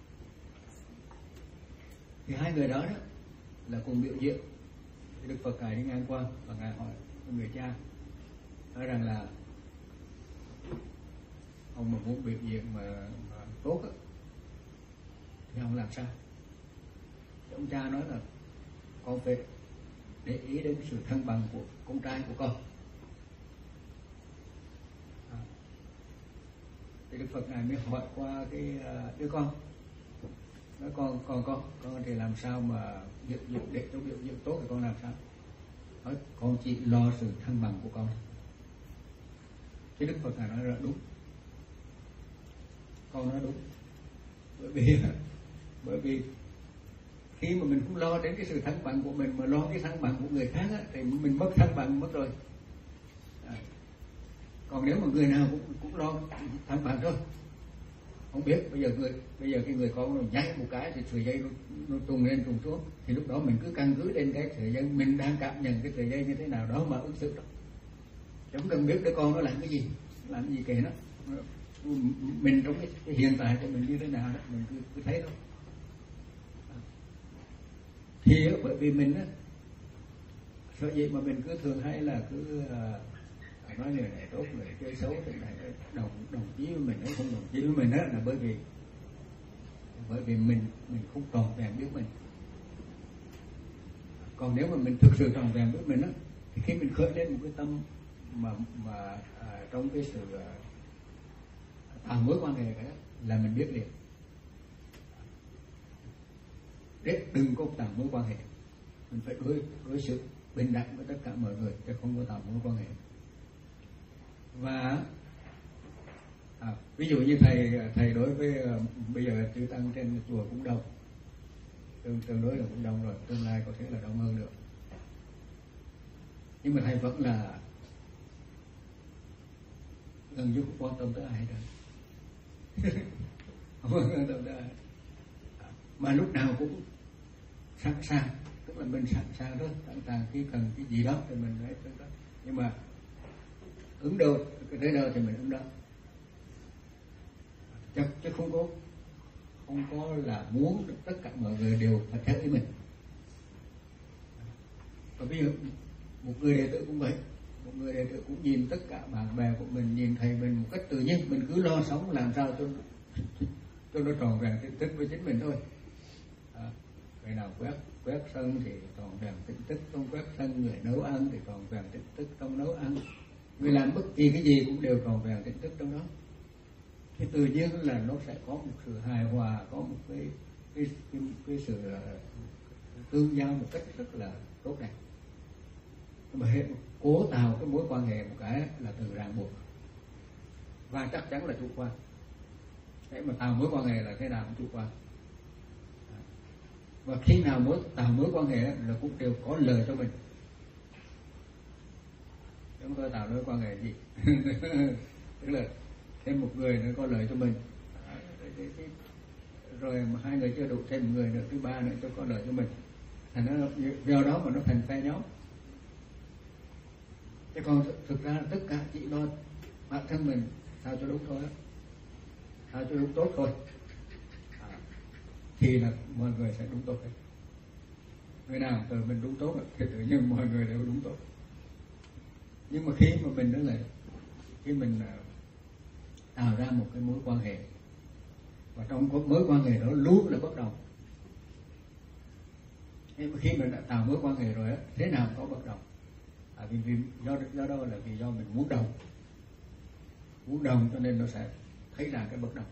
thì hai người đó, đó là cùng biểu diễn. Thì Đức Phật ngài đi ngang qua và ngài hỏi người cha, nói rằng là ông mà muốn biểu diễn mà, mà tốt á, thì ông làm sao? Thì ông cha nói là con phải để ý đến sự thăng bằng của con trai của con. À, thì Đức Phật ngài mới hỏi qua cái uh, đứa con, nói con con con con thì làm sao mà biểu diễn, để cho biểu diễn tốt thì con làm sao? Nói con chỉ lo sự thăng bằng của con. Thì Đức Phật ngài nói là đúng, con nói đúng, bởi vì bởi vì khi mà mình không lo đến cái sự thăng bằng của mình mà lo cái thăng bằng của người khác á, thì mình mất thăng bằng mất rồi. À, còn nếu mà người nào cũng cũng lo thăng bằng thôi, không biết bây giờ người bây giờ cái người con nó nhảy một cái thì sợi dây nó, nó tung lên tung xuống, thì lúc đó mình cứ căn cứ trên cái sợi dây mình đang cảm nhận cái sợi dây như thế nào đó mà ứng xử đó, chẳng cần biết đứa con nó làm cái gì, làm cái gì kệ nó, mình trong cái, cái hiện tại của mình như thế nào đó mình cứ, cứ thấy thôi. Thì bởi vì mình á, sở dĩ mà mình cứ thường hay là cứ uh, nói người này tốt, người chơi xấu, người này đồng đồng chí với mình hay không đồng chí với mình á, là bởi vì bởi vì mình mình không tròn vẹn biết mình. Còn nếu mà mình thực sự tròn vẹn biết mình đó, thì khi mình khởi lên một cái tâm mà mà à, trong cái sự à, tạo mối quan hệ đó, là mình biết liền. Để đừng có tạo mối quan hệ, mình phải đối đối xử bình đẳng với tất cả mọi người, chứ không có tạo mối quan hệ. Và à, ví dụ như thầy thầy đối với uh, bây giờ chư tăng trên chùa cũng đông, tương tương đối là cũng đông rồi, tương lai có thể là đông hơn nữa, nhưng mà thầy vẫn là gần như không quan tâm tới ai đâu. Không quan tâm tới ai, mà lúc nào cũng sẵn sàng, tức là mình sẵn sàng đó, sẵn sàng khi cần cái gì đó thì mình lấy tới đó, nhưng mà ứng đâu tới đâu thì mình ứng đó, chứ, chứ không có không có là muốn tất cả mọi người đều phải theo ý mình. Và bây giờ một người đệ tử cũng vậy, một người đệ tử cũng nhìn tất cả bạn bè của mình, nhìn thầy mình một cách tự nhiên, mình cứ lo sống làm sao cho cho nó tròn vẹn tỉnh thức với chính mình thôi. À, người nào quét quét sân thì tròn vẹn tỉnh thức trong quét sân, người nấu ăn thì tròn vẹn tỉnh thức trong nấu ăn, người làm bất kỳ cái gì cũng đều tròn vẹn tỉnh thức trong đó. Thì tự nhiên là nó sẽ có một sự hài hòa, có một cái cái cái, cái sự tương giao một cách rất là tốt đẹp. Mà hệ cố tạo cái mối quan hệ một cái là từ ràng buộc, và chắc chắn là chủ quan. Để mà tạo mối quan hệ là thế nào cũng chủ quan. Và khi nào mối tạo mối quan hệ là cũng đều có lợi cho mình. Chúng tôi tạo mối quan hệ gì? Tức là thêm một người nữa có lợi cho mình, rồi mà hai người chưa đủ, thêm một người nữa, thứ ba nữa cho có lợi cho mình. Thành nó do đó mà nó thành phe nhóm. Chứ còn thực ra tất cả chỉ lo bản thân mình sao cho đúng thôi, sao cho đúng tốt thôi, à, thì là mọi người sẽ đúng tốt đấy. Người nào từ mình đúng tốt thì tự nhiên mọi người đều đúng tốt. Nhưng mà khi mà mình đó là khi mình tạo ra một cái mối quan hệ, và trong mối quan hệ đó luôn là bất đồng. Nhưng mà khi mình đã tạo mối quan hệ rồi á, thế nào có bất đồng? À, vì, vì do do đó là vì do mình muốn đồng, muốn đồng cho nên nó sẽ thấy ra cái bất đồng.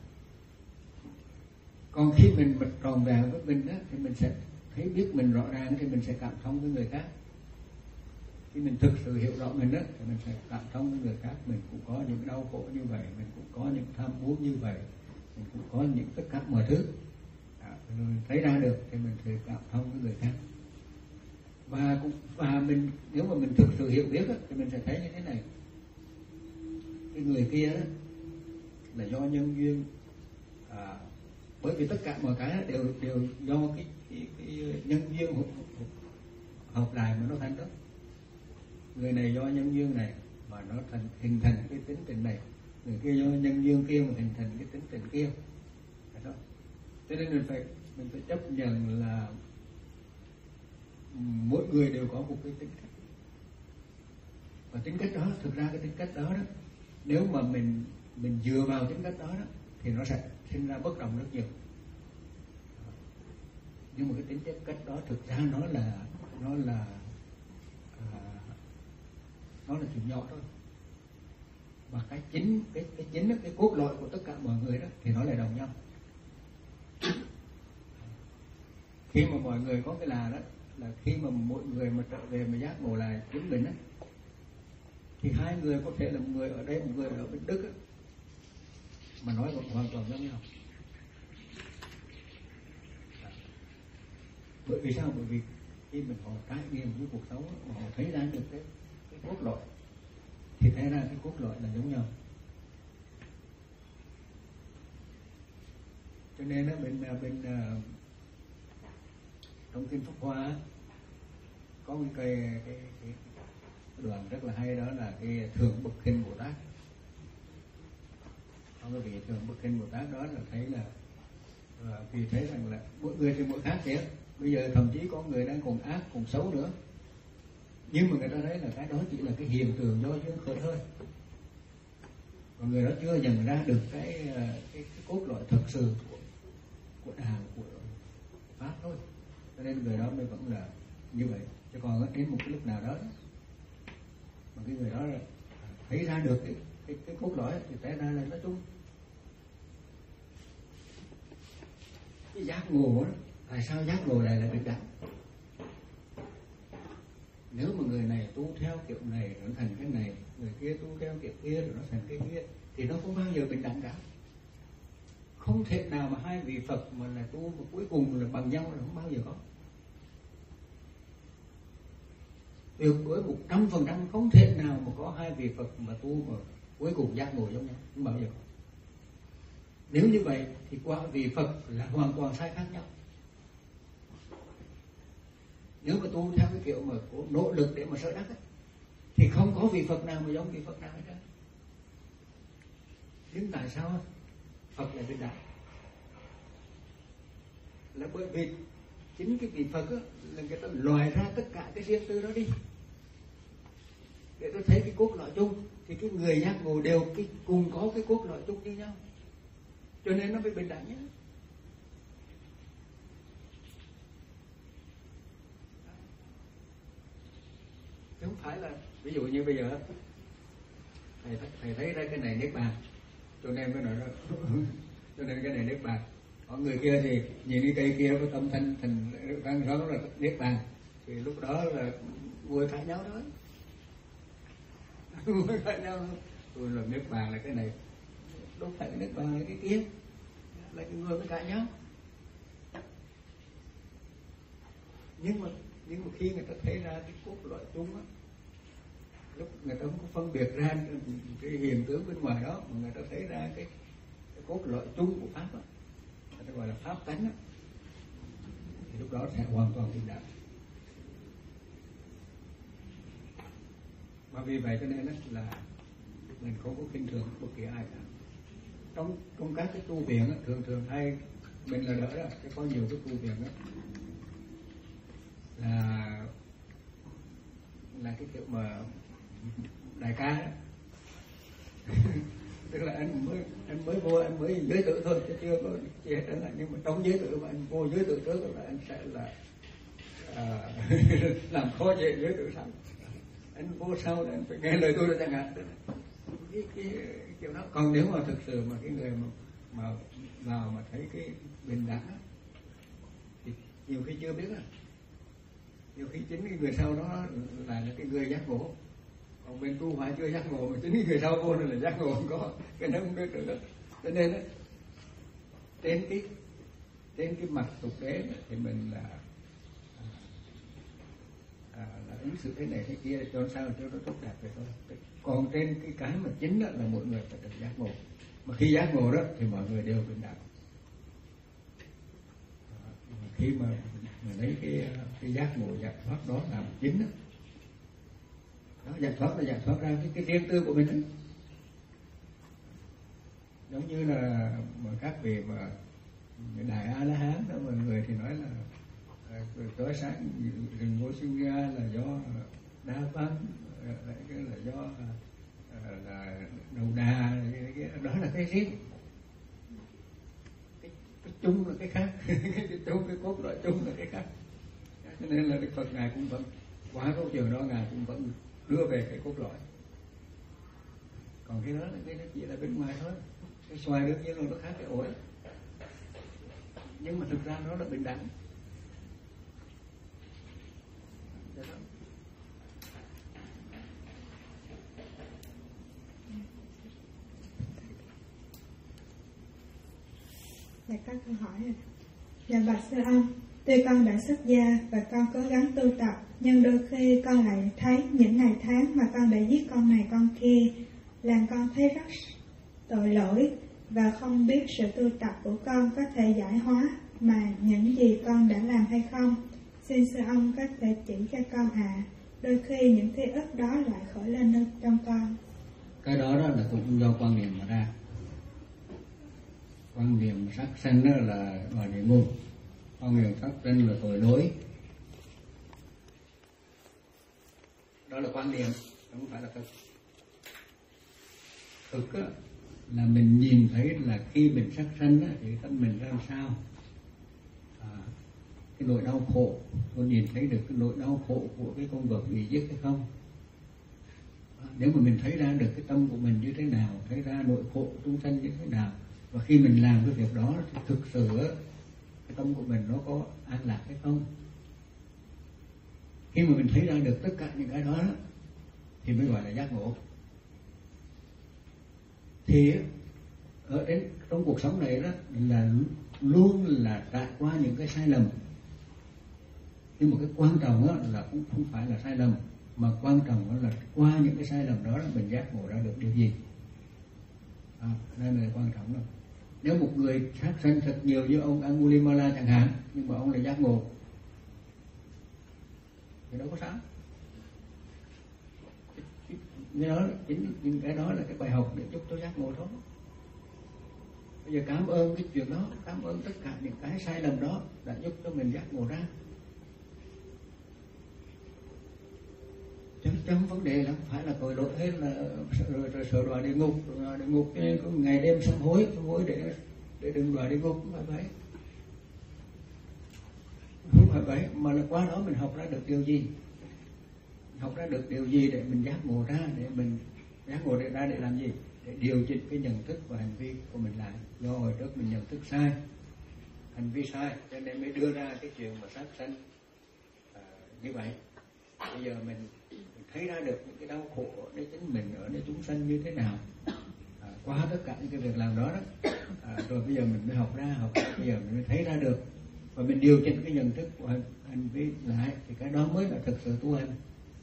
Còn khi mình mình tròn vẹn với mình á, thì mình sẽ thấy biết mình rõ ràng, thì mình sẽ cảm thông với người khác. Khi mình thực sự hiểu rõ mình á, thì mình sẽ cảm thông với người khác. Mình cũng có những đau khổ như vậy, mình cũng có những tham muốn như vậy, mình cũng có những tất cả mọi thứ. À, rồi thấy ra được thì mình sẽ cảm thông với người khác. Và cũng và mình nếu mà mình thực sự hiểu biết á, thì mình sẽ thấy như thế này: cái người kia á, là do nhân duyên, à, bởi vì tất cả mọi cái đều đều do cái, cái, cái nhân duyên hợp, hợp lại mà nó thành đó. Người này do nhân duyên này mà nó thành hình thành cái tính tình này, người kia do nhân duyên kia mà hình thành cái tính tình kia. Đó. Cho nên mình phải mình phải chấp nhận là mỗi người đều có một cái tính cách, và tính cách đó, thực ra cái tính cách đó đó, nếu mà mình mình dựa vào tính cách đó đó thì nó sẽ sinh ra bất đồng rất nhiều. Nhưng mà cái tính chất cách đó thực ra nó là nó là à, nó là chuyện nhỏ thôi. Và cái chính cái cái chính đó, cái cốt lõi của tất cả mọi người đó thì nó lại đồng nhau. Khi mà mọi người có cái là đó, là khi mà mỗi người mà trở về mà giác ngộ lại chính mình á, thì hai người có thể là một người ở đây, một người ở bên Đức á, mà nói vẫn hoàn toàn giống nhau. Bởi vì sao? Bởi vì khi mình họ trải nghiệm với cuộc sống mà họ thấy ra được cái, cái cốt lõi, thì thấy ra cái cốt lõi là giống nhau. Cho nên á, bên bên uh, trong kinh Pháp Hoa có một cây cái, cái, cái đoạn rất là hay, đó là cái Thượng Bậc Kinh Bồ Tát. Không có vị Thượng Bậc Kinh Bồ Tát đó là thấy là uh, vì thấy rằng là mỗi người thì mỗi khác kìa. Bây giờ thậm chí có người đang còn ác, còn xấu nữa, nhưng mà người ta thấy là cái đó chỉ là cái hiện tượng do duyên khởi thôi. Còn người đó chưa nhận ra được cái cái, cái cốt lõi thật sự của, của đạo, của pháp thôi, cho nên người đó mới vẫn là như vậy. Chứ còn đến một cái lúc nào đó mà cái người đó là thấy ra được cái cái, cái cốt lõi thì té ra là nói chung cái giác ngộ đó. Tại sao giác ngộ này là bình đẳng? Nếu mà người này tu theo kiểu này nó thành cái này, người kia tu theo kiểu kia rồi nó thành cái kia, thì nó không bao giờ bình đẳng cả. Không thể nào mà hai vị Phật mà là tu mà cuối cùng là bằng nhau, là không bao giờ có. Tuyệt đối một trăm phần trăm không thể nào mà có hai vị Phật mà tu mà cuối cùng giác ngộ giống nhau, không bao giờ có. Nếu như vậy thì qua vị Phật là hoàn toàn sai khác nhau. Nếu mà tu theo cái kiểu mà có nỗ lực để mà sơ đắc ấy, thì không có vị Phật nào mà giống vị Phật nào hết trơn. Nhưng tại sao Phật lại bình đẳng? Là bởi vì chính cái vị Phật á, là người ta loại ra tất cả cái riêng tư đó đi để tôi thấy cái cốt lõi chung, thì cái người giác ngộ đều cái cùng có cái cốt lõi chung như nhau, cho nên nó mới bình đẳng nhé. Chứ không phải là ví dụ như bây giờ thầy, thầy thấy ra cái này niết bàn, cho nên cái nói đó cho nên cái này niết bàn. Còn người kia thì nhìn cái cây kia có tâm thanh thành văn đó là niết bàn, thì lúc đó là vừa cãi nhau đó, vừa cãi nhau. Tôi là niết bàn là cái này, đâu phải niết bàn là cái kia, là cái người mới cãi nhau. Nhưng mà nhưng mà khi người ta thấy ra cái cốt lõi chung á, lúc người ta không có phân biệt ra cái hiện tượng bên ngoài đó, mà người ta thấy ra cái, cái cốt lõi chung của pháp á, người ta gọi là pháp tánh á, thì lúc đó sẽ hoàn toàn bình đẳng. Và vì vậy cho nên là mình không có khinh thường bất kỳ ai cả. Trong trong các cái tu viện á, thường thường hay mình là đỡ đó, cái có nhiều cái tu viện đó là là cái kiểu mà đại ca đó. Tức là anh mới anh mới vô anh mới giới tử thôi, chứ chưa có gì hết trơn. Nhưng mà trong giới tử mà anh vô giới tử trước là anh sẽ là à, làm khó dễ giới tử sau. Anh vô sau là anh phải nghe lời tôi là chẳng hạn. Cái, cái, cái kiểu đó. Còn nếu mà thực sự mà cái người mà, mà vào mà thấy cái bình đẳng á, thì nhiều khi chưa biết á, nhiều khi chính cái người sau đó là cái người giác ngộ. Còn bên tu phải chưa giác ngộ, mà chính cái người sau vô là giác ngộ không có, cái nó không biết được. Cho nên ấy, trên cái trên cái mặt thực tế thì mình là à, là ứng xử thế này thế kia cho sao cho nó tốt đẹp vậy thôi. Còn trên cái cái mà chính đó là mọi người phải được giác ngộ. Mà khi giác ngộ đó thì mọi người đều bình đẳng. Khi mà mình lấy cái cái giác ngộ giải thoát đó làm chính đó, đó giải thoát là giải thoát ra cái, cái riêng tư của mình đó. Giống như là mà các vị mà đại A La Hán đó, mọi người thì nói là tối sáng rừng vô sinh ra là do đa văn, là do là đầu đà, đó là cái riêng. Cái, cái chung là cái khác, cái chung cái cốt lõi chung là cái khác. Cho nên là Đức Phật ngài cũng vẫn qua câu chuyện đó ngài cũng vẫn đưa về cái cốt lõi. Còn cái đó là cái nó chỉ là bên ngoài thôi. Cái xoài đương nhiên là nó khác cái ổi, nhưng mà thực ra nó là bình đẳng. Dạ các câu hỏi này. Dạ bạch sư ông, tuy con đã xuất gia và con cố gắng tu tập, nhưng đôi khi con lại thấy những ngày tháng mà con đã giết con này con kia, làm con thấy rất tội lỗi và không biết sự tu tập của con có thể giải hóa mà những gì con đã làm hay không. Xin sư ông có thể chỉ cho con ạ. À. Đôi khi những ký ức đó lại khởi lên trong con. Cái đó, đó là cũng do quan niệm mà ra. Quan niệm sát sanh đó là là địa ngục, quan niệm sát sanh là tội lỗi. Đó là quan niệm, không phải là thực. Thực á, là mình nhìn thấy là khi mình sát sanh á, thì thân mình ra làm sao, à, cái nỗi đau khổ, tôi nhìn thấy được cái nỗi đau khổ của cái con vật bị giết hay không? À, nếu mà mình thấy ra được cái tâm của mình như thế nào, thấy ra nỗi khổ của chúng sanh như thế nào, và khi mình làm cái việc đó thì thực sự cái tâm của mình nó có an lạc hay không? Khi mà mình thấy ra được tất cả những cái đó, đó thì mới gọi là giác ngộ. Thì ở đến trong cuộc sống này đó là luôn là trải qua những cái sai lầm, nhưng mà cái quan trọng đó là cũng không phải là sai lầm, mà quan trọng đó là qua những cái sai lầm đó là mình giác ngộ ra được điều gì. À, đây là quan trọng đó. Nếu một người sát sanh thật nhiều như ông Angulimala chẳng hạn, nhưng mà ông lại giác ngộ thì đâu có sao. Cái đó, chính những cái đó là cái bài học để giúp tôi giác ngộ thôi. Bây giờ cảm ơn cái chuyện đó, cảm ơn tất cả những cái sai lầm đó đã giúp cho mình giác ngộ ra. Chứ trong vấn đề là không phải là tội lỗi hết là rồi, rồi sợ đọa địa ngục, rồi địa ngục cho nên có ngày đêm sám hối, sám hối để để đừng đọa địa ngục, không phải vậy. Không phải vậy, mà là qua đó mình học ra được điều gì? Học ra được điều gì để mình giác ngộ ra, để mình giác ngộ ra để làm gì? Để điều chỉnh cái nhận thức và hành vi của mình lại. Do hồi trước mình nhận thức sai, hành vi sai, cho nên mới đưa ra cái chuyện mà sát sanh à, như vậy. Bây giờ mình, mình thấy ra được những cái đau khổ để chính mình ở nơi chúng sanh như thế nào, à, qua tất cả những cái việc làm đó đó, à, rồi bây giờ mình mới học ra, học ra, bây giờ mình mới thấy ra được và mình điều chỉnh cái nhận thức của hành, hành vi lại, thì cái đó mới là thực sự tu hành.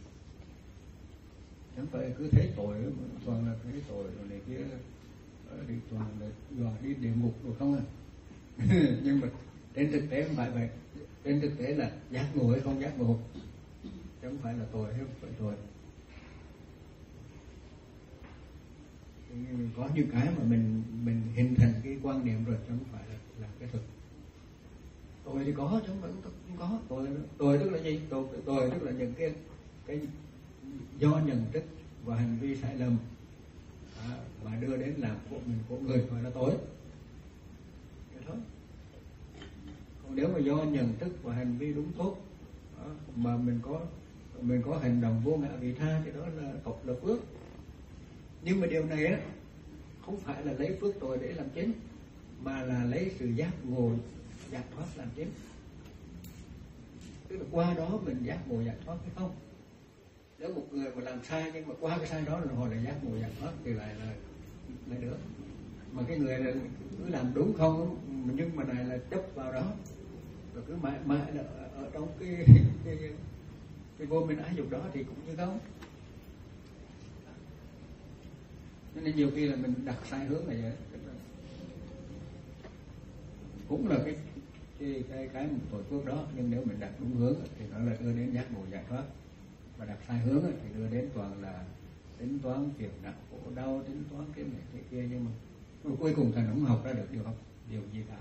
Chẳng phải cứ thấy tội toàn là thấy tội rồi này kia đi toàn là dò đi địa ngục rồi không à. Nhưng mà trên thực tế không phải vậy. Trên thực tế là giác ngộ hay không giác ngộ, chứ không phải là tội hay không phải tội. Có những cái mà mình mình hình thành cái quan niệm rồi, chứ không phải là, là cái thực. Tội thì có chứ không phải không có. Tội tội tức là gì? Tội tội tức là những cái cái do nhận thức và hành vi sai lầm à, mà đưa đến làm của mình của người gọi là tội. Thế thôi. Còn nếu mà do nhận thức và hành vi đúng tốt à, mà mình có mình có hành động vô ngã vị tha thì đó là tội là phước. Nhưng mà điều này á không phải là lấy phước tội để làm chính, mà là lấy sự giác ngộ giải thoát làm chính. Tức là qua đó mình giác ngộ giải thoát hay không. Nếu một người mà làm sai nhưng mà qua cái sai đó là họ lại giác ngộ giải thoát thì lại là lại được. Mà cái người là cứ làm đúng không, nhưng mà này là chấp vào đó rồi cứ mãi mãi là ở, ở trong cái cái, cái, cái vô minh ái dục đó thì cũng như không. Nên nhiều khi là mình đặt sai hướng là vậy. Cũng là cái cái cái cái một tội phước đó, nhưng nếu mình đặt đúng hướng thì nó là đưa đến giác ngộ giải thoát. Mà đặt sai hướng thì đưa đến toàn là tính toán phiền não khổ đau, tính toán cái này cái kia, nhưng mà cuối cùng thằng không học ra được điều học điều gì cả.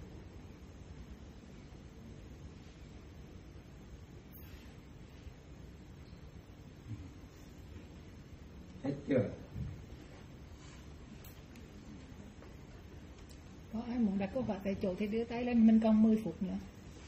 Hết chưa? Có ai muốn đặt câu hỏi tại chỗ thì đưa tay lên, mình còn mười phút nữa.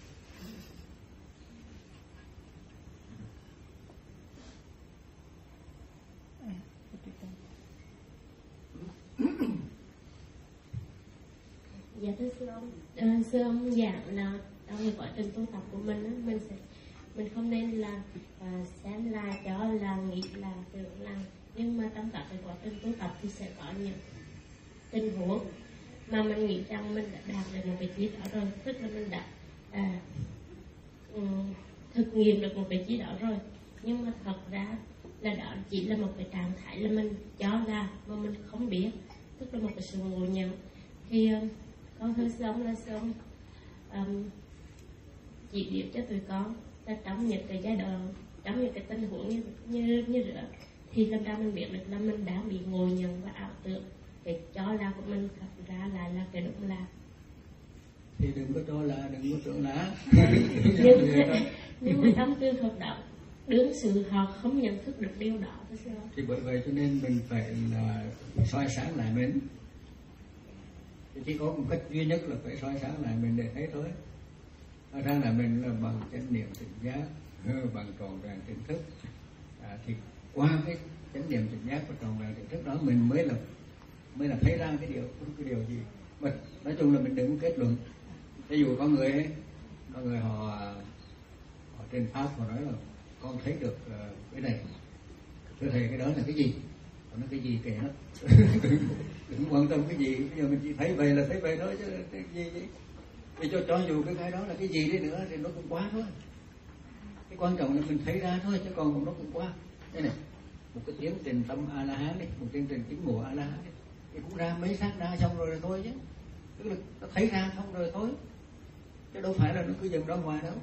Dạ thưa sư ông, à, sư ông giảng là trong cái quá trình tu tập của mình á, mình sẽ mình không nên là à, xem là cho là nghĩ là tưởng là, nhưng mà trong cả cái quá trình tu tập thì sẽ có những tình huống mà mình nghĩ rằng mình đã đạt được một vị trí đó rồi, tức là mình đã à, um, thực nghiệm được một vị trí đó rồi, nhưng mà thật ra là đó chỉ là một cái trạng thái là mình cho là mà mình không biết, tức là một cái sự ngộ nhận. Thì um, con thưa sư ông là sư ông um, chỉ điểm cho tụi con là trong những cái giai đoạn, trong những cái tình huống như như như rửa thì làm sao mình biết được là mình đã bị ngộ nhận và ảo tưởng, cái cho là của mình thật ra lại là cái đúng là. Thì đừng có cho là, đừng có tưởng là. nhưng, nhưng mà trong trường hợp đó đương sự họ không nhận thức được điều đó thôi sao? Thì bởi vậy cho nên mình phải là soi sáng lại mình. Thì chỉ có một cách duy nhất là phải soi sáng lại mình để thấy thôi. Thật ra là mình là bằng chánh niệm tỉnh giác, bằng tròn vẹn tỉnh thức, à, thì qua cái chánh niệm tỉnh giác và tròn vẹn tỉnh thức đó mình mới là mới là thấy ra cái điều cái điều gì. Mà nói chung là mình đừng kết luận. Ví dụ có người ấy, có người họ, họ trên pháp họ nói là con thấy được uh, cái này, thưa thầy cái đó là cái gì? Họ nói cái gì kệ nó, đừng, đừng quan tâm cái gì, bây giờ mình chỉ thấy vậy là thấy vậy thôi chứ cái gì vậy? Vì cho cho dù cái cái đó là cái gì đi nữa thì nó cũng quá thôi. Cái quan trọng là mình thấy ra thôi, chứ còn nó cũng qua. Đây này, một cái tiến trình tâm A La Hán đi, một tiến trình chứng ngộ A La Hán đi, thì cũng ra mấy sát na xong rồi, rồi thôi chứ. Tức là nó thấy ra xong rồi thôi, chứ đâu phải là nó cứ dừng ra ngoài đâu.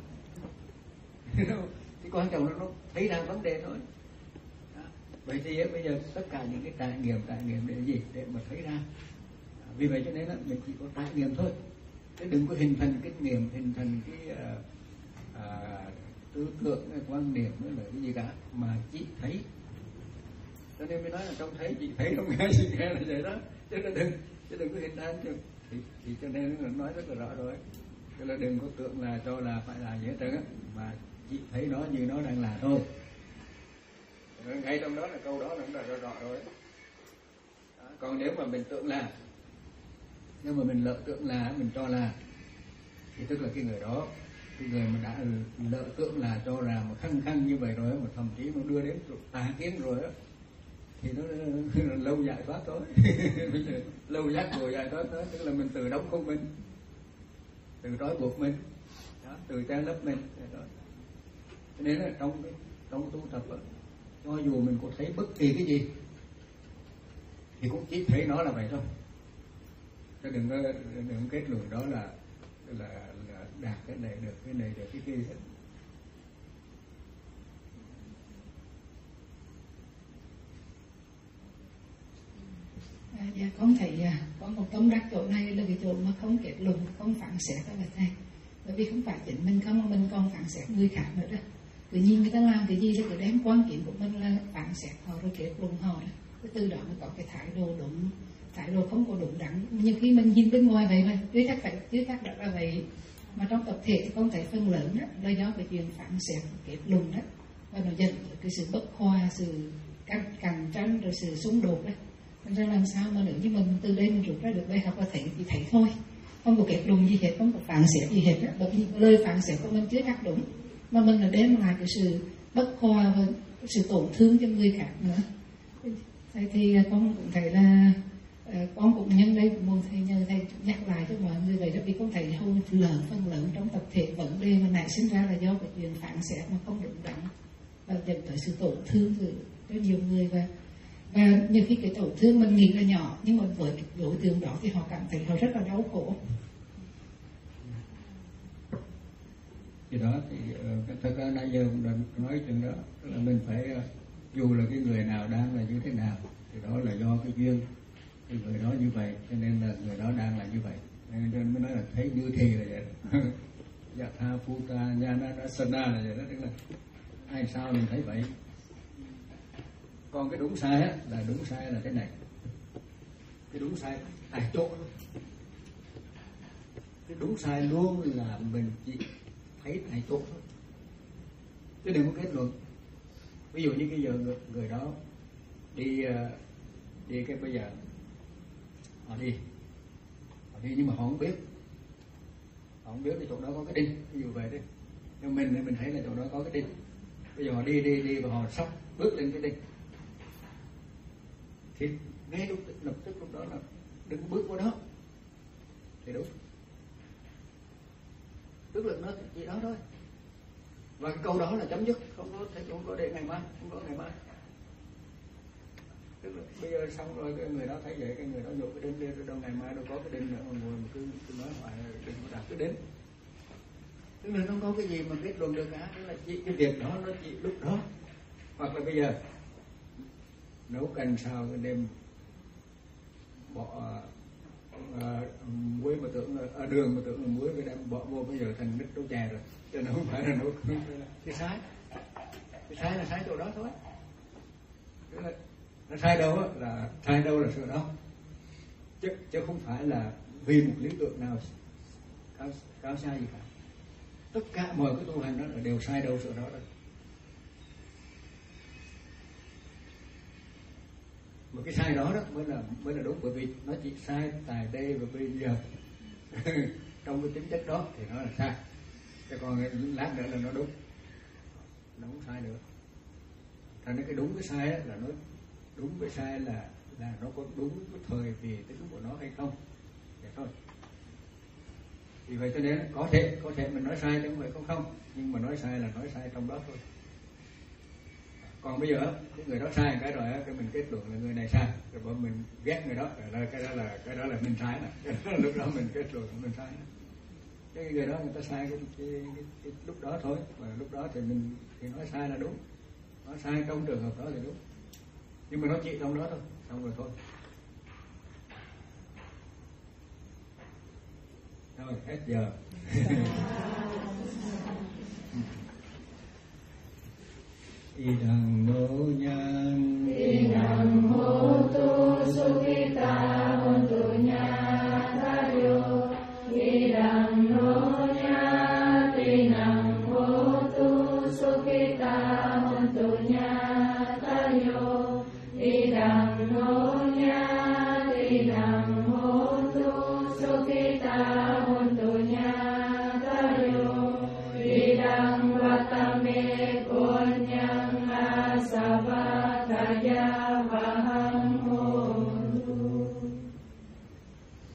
Cái quan trọng là nó thấy ra vấn đề thôi. Đó. Vậy thì bây giờ tất cả những cái trải nghiệm trải nghiệm để gì? Để mà thấy ra. Vì vậy cho nên là mình chỉ có trải nghiệm thôi, chứ đừng có hình thành kinh nghiệm, hình thành cái uh, uh, tư tưởng, cái quan niệm nữa là cái gì cả, mà chỉ thấy. Cho nên mới nói là trong thấy chỉ thấy, không nghe chỉ nghe là vậy đó, chứ nó đừng chứ đừng có hình thành chứ. Thì, thì cho nên là nói rất là rõ rồi, tức là đừng có tưởng là cho là phải là gì hết trơn á, mà chỉ thấy nó như nó đang là thôi. Ngay trong đó là câu đó là cũng đã rõ, rõ rồi. Đó. Còn nếu mà mình tưởng là, nếu mà mình lỡ tưởng là, mình cho là, thì tức là cái người đó, cái người mà đã lỡ tưởng là cho là một khăng khăng như vậy rồi, mà thậm chí nó đưa đến tà kiến rồi á, thì nó là lâu giải thoát thôi. Lâu giác ngộ giải thoát thôi, tức là mình tự đóng khung mình, tự trói buộc mình, đó, tự che lấp mình. Đó. Cho nên là trong trong tu tập đó, cho dù mình có thấy bất kỳ cái gì thì cũng chỉ thấy nó là vậy thôi, chứ đừng có đừng kết luận đó là là, là đạt cái này được cái này được cái kia. À, dạ con thấy à, con một tâm đắc chỗ này là cái chỗ mà không kết luận, không phán xét các bạn thầy, bởi vì không phải chính mình không mà mình còn phán xét người khác nữa đó. Tự nhiên người ta làm cái gì thì cứ đem quan điểm của mình là phán xét họ rồi kết luận họ đó. Cái từ đó mới có cái thái độ đúng, thái độ không có đúng đắn. Nhiều khi mình nhìn bên ngoài vậy mà chứ chắc phải chứ chắc đã là vậy, mà trong tập thể thì con thấy phần lớn đó là do cái chuyện phán xét kết luận đó, và nó dẫn tới cái sự bất hòa, sự cạnh cạnh tranh rồi sự xung đột đó. Thành ra làm sao mà nếu như mình từ đây mình rút ra được bài học là thấy thì thấy thôi, không có kết luận gì hết, không có phán xét gì hết đó. Bởi vì lời phán xét của mình chưa chắc đúng, mà mình là đem lại cái sự bất hòa và sự tổn thương cho người khác nữa. Thế thì con cũng thấy là con cũng nhân đây muốn thầy nhờ thầy nhắc lại cho mọi người vậy đó, vì con thấy hầu lớn phần lớn trong tập thể vấn đề mà nảy sinh ra là do cái chuyện phán xét mà không đúng đắn và dẫn tới sự tổn thương cho nhiều người. Và và nhiều khi cái tổn thương mình nghĩ là nhỏ, nhưng mà với cái đối tượng đó thì họ cảm thấy họ rất là đau khổ. Thì đó thì uh, thật ra nãy giờ cũng đã nói chuyện đó, tức là mình phải uh, dù là cái người nào đang là như thế nào thì đó là do cái duyên cái người đó như vậy, cho nên là người đó đang là như vậy, nên nên mới nói là thấy như thì là vậy. Dạ tha phu ta nha na na sana là vậy đó, tức là ai sao mình thấy vậy. Còn cái đúng sai á, là đúng sai là thế này, cái đúng sai tại chỗ, cái đúng sai luôn là mình chỉ thấy tại chỗ thôi, chứ đừng có kết luận. Ví dụ như cái giờ người, người đó đi đi cái bây giờ họ đi họ đi nhưng mà họ không biết họ không biết cái chỗ đó có cái đinh, ví dụ vậy đấy. Nhưng mình thì mình thấy là chỗ đó có cái đinh, bây giờ họ đi đi đi và họ sắp bước lên cái đinh, thì ngay lúc lập tức lúc đó là đừng bước vào đó thì đúng, tức là nó chỉ đó thôi, và cái câu đó là chấm dứt, không có thể không có để ngày mai, không có ngày mai. Tức là bây giờ xong rồi cái người đó thấy vậy, cái người đó nhổ cái đinh lên rồi đâu ngày mai đâu có cái đinh nữa mà ngồi mà cứ, cứ nói hoài đừng có đặt cái đinh. Tức là không có cái gì mà kết luận được cả, tức là chỉ cái việc đó nó chỉ lúc đó. Hoặc là bây giờ nấu canh sao cái đêm bỏ uh, muối mà tưởng là à, đường mà tưởng là muối, cái đem bỏ vô bây giờ thành nước nấu chè rồi, cho nó không phải là nấu cái sai, cái sai là sai chỗ đó thôi. Tức là nó sai đâu á, là sai đâu là sự đó, chứ chứ không phải là vì một lý tưởng nào cao, cao xa gì cả. tất cả mọi cái tu hành đó là đều sai đâu sự đó đó. Mà cái sai đó đó mới là mới là đúng, bởi vì nó chỉ sai tại đây và bây giờ. Trong cái tính chất đó thì nó là sai, chứ còn lát nữa là nó đúng, nó không sai nữa. Thành ra cái đúng cái sai đó là nó đúng với sai là là nó có đúng cái thời kỳ tính của nó hay không, vậy thôi. Vì vậy cho nên có thể có thể mình nói sai chứ không phải không không, nhưng mà nói sai là nói sai trong đó thôi. Còn bây giờ cái người đó sai cái rồi cái mình kết luận là người này sai, rồi bọn mình ghét người đó, là cái đó là cái đó là mình sai nè. Lúc đó mình kết luận là mình sai. Cái người đó người ta sai cái, cái, cái, cái lúc đó thôi, và lúc đó thì mình thì nói sai là đúng, nói sai trong trường hợp đó thì đúng, nhưng mà nó chỉ trong đó thôi, xong rồi thôi. Rồi hết giờ. Idang no nyan Idang hotu sukita hontu nyatayo Idang no nyatinang hotu sukita hontu nyatayo Idang no nyatinang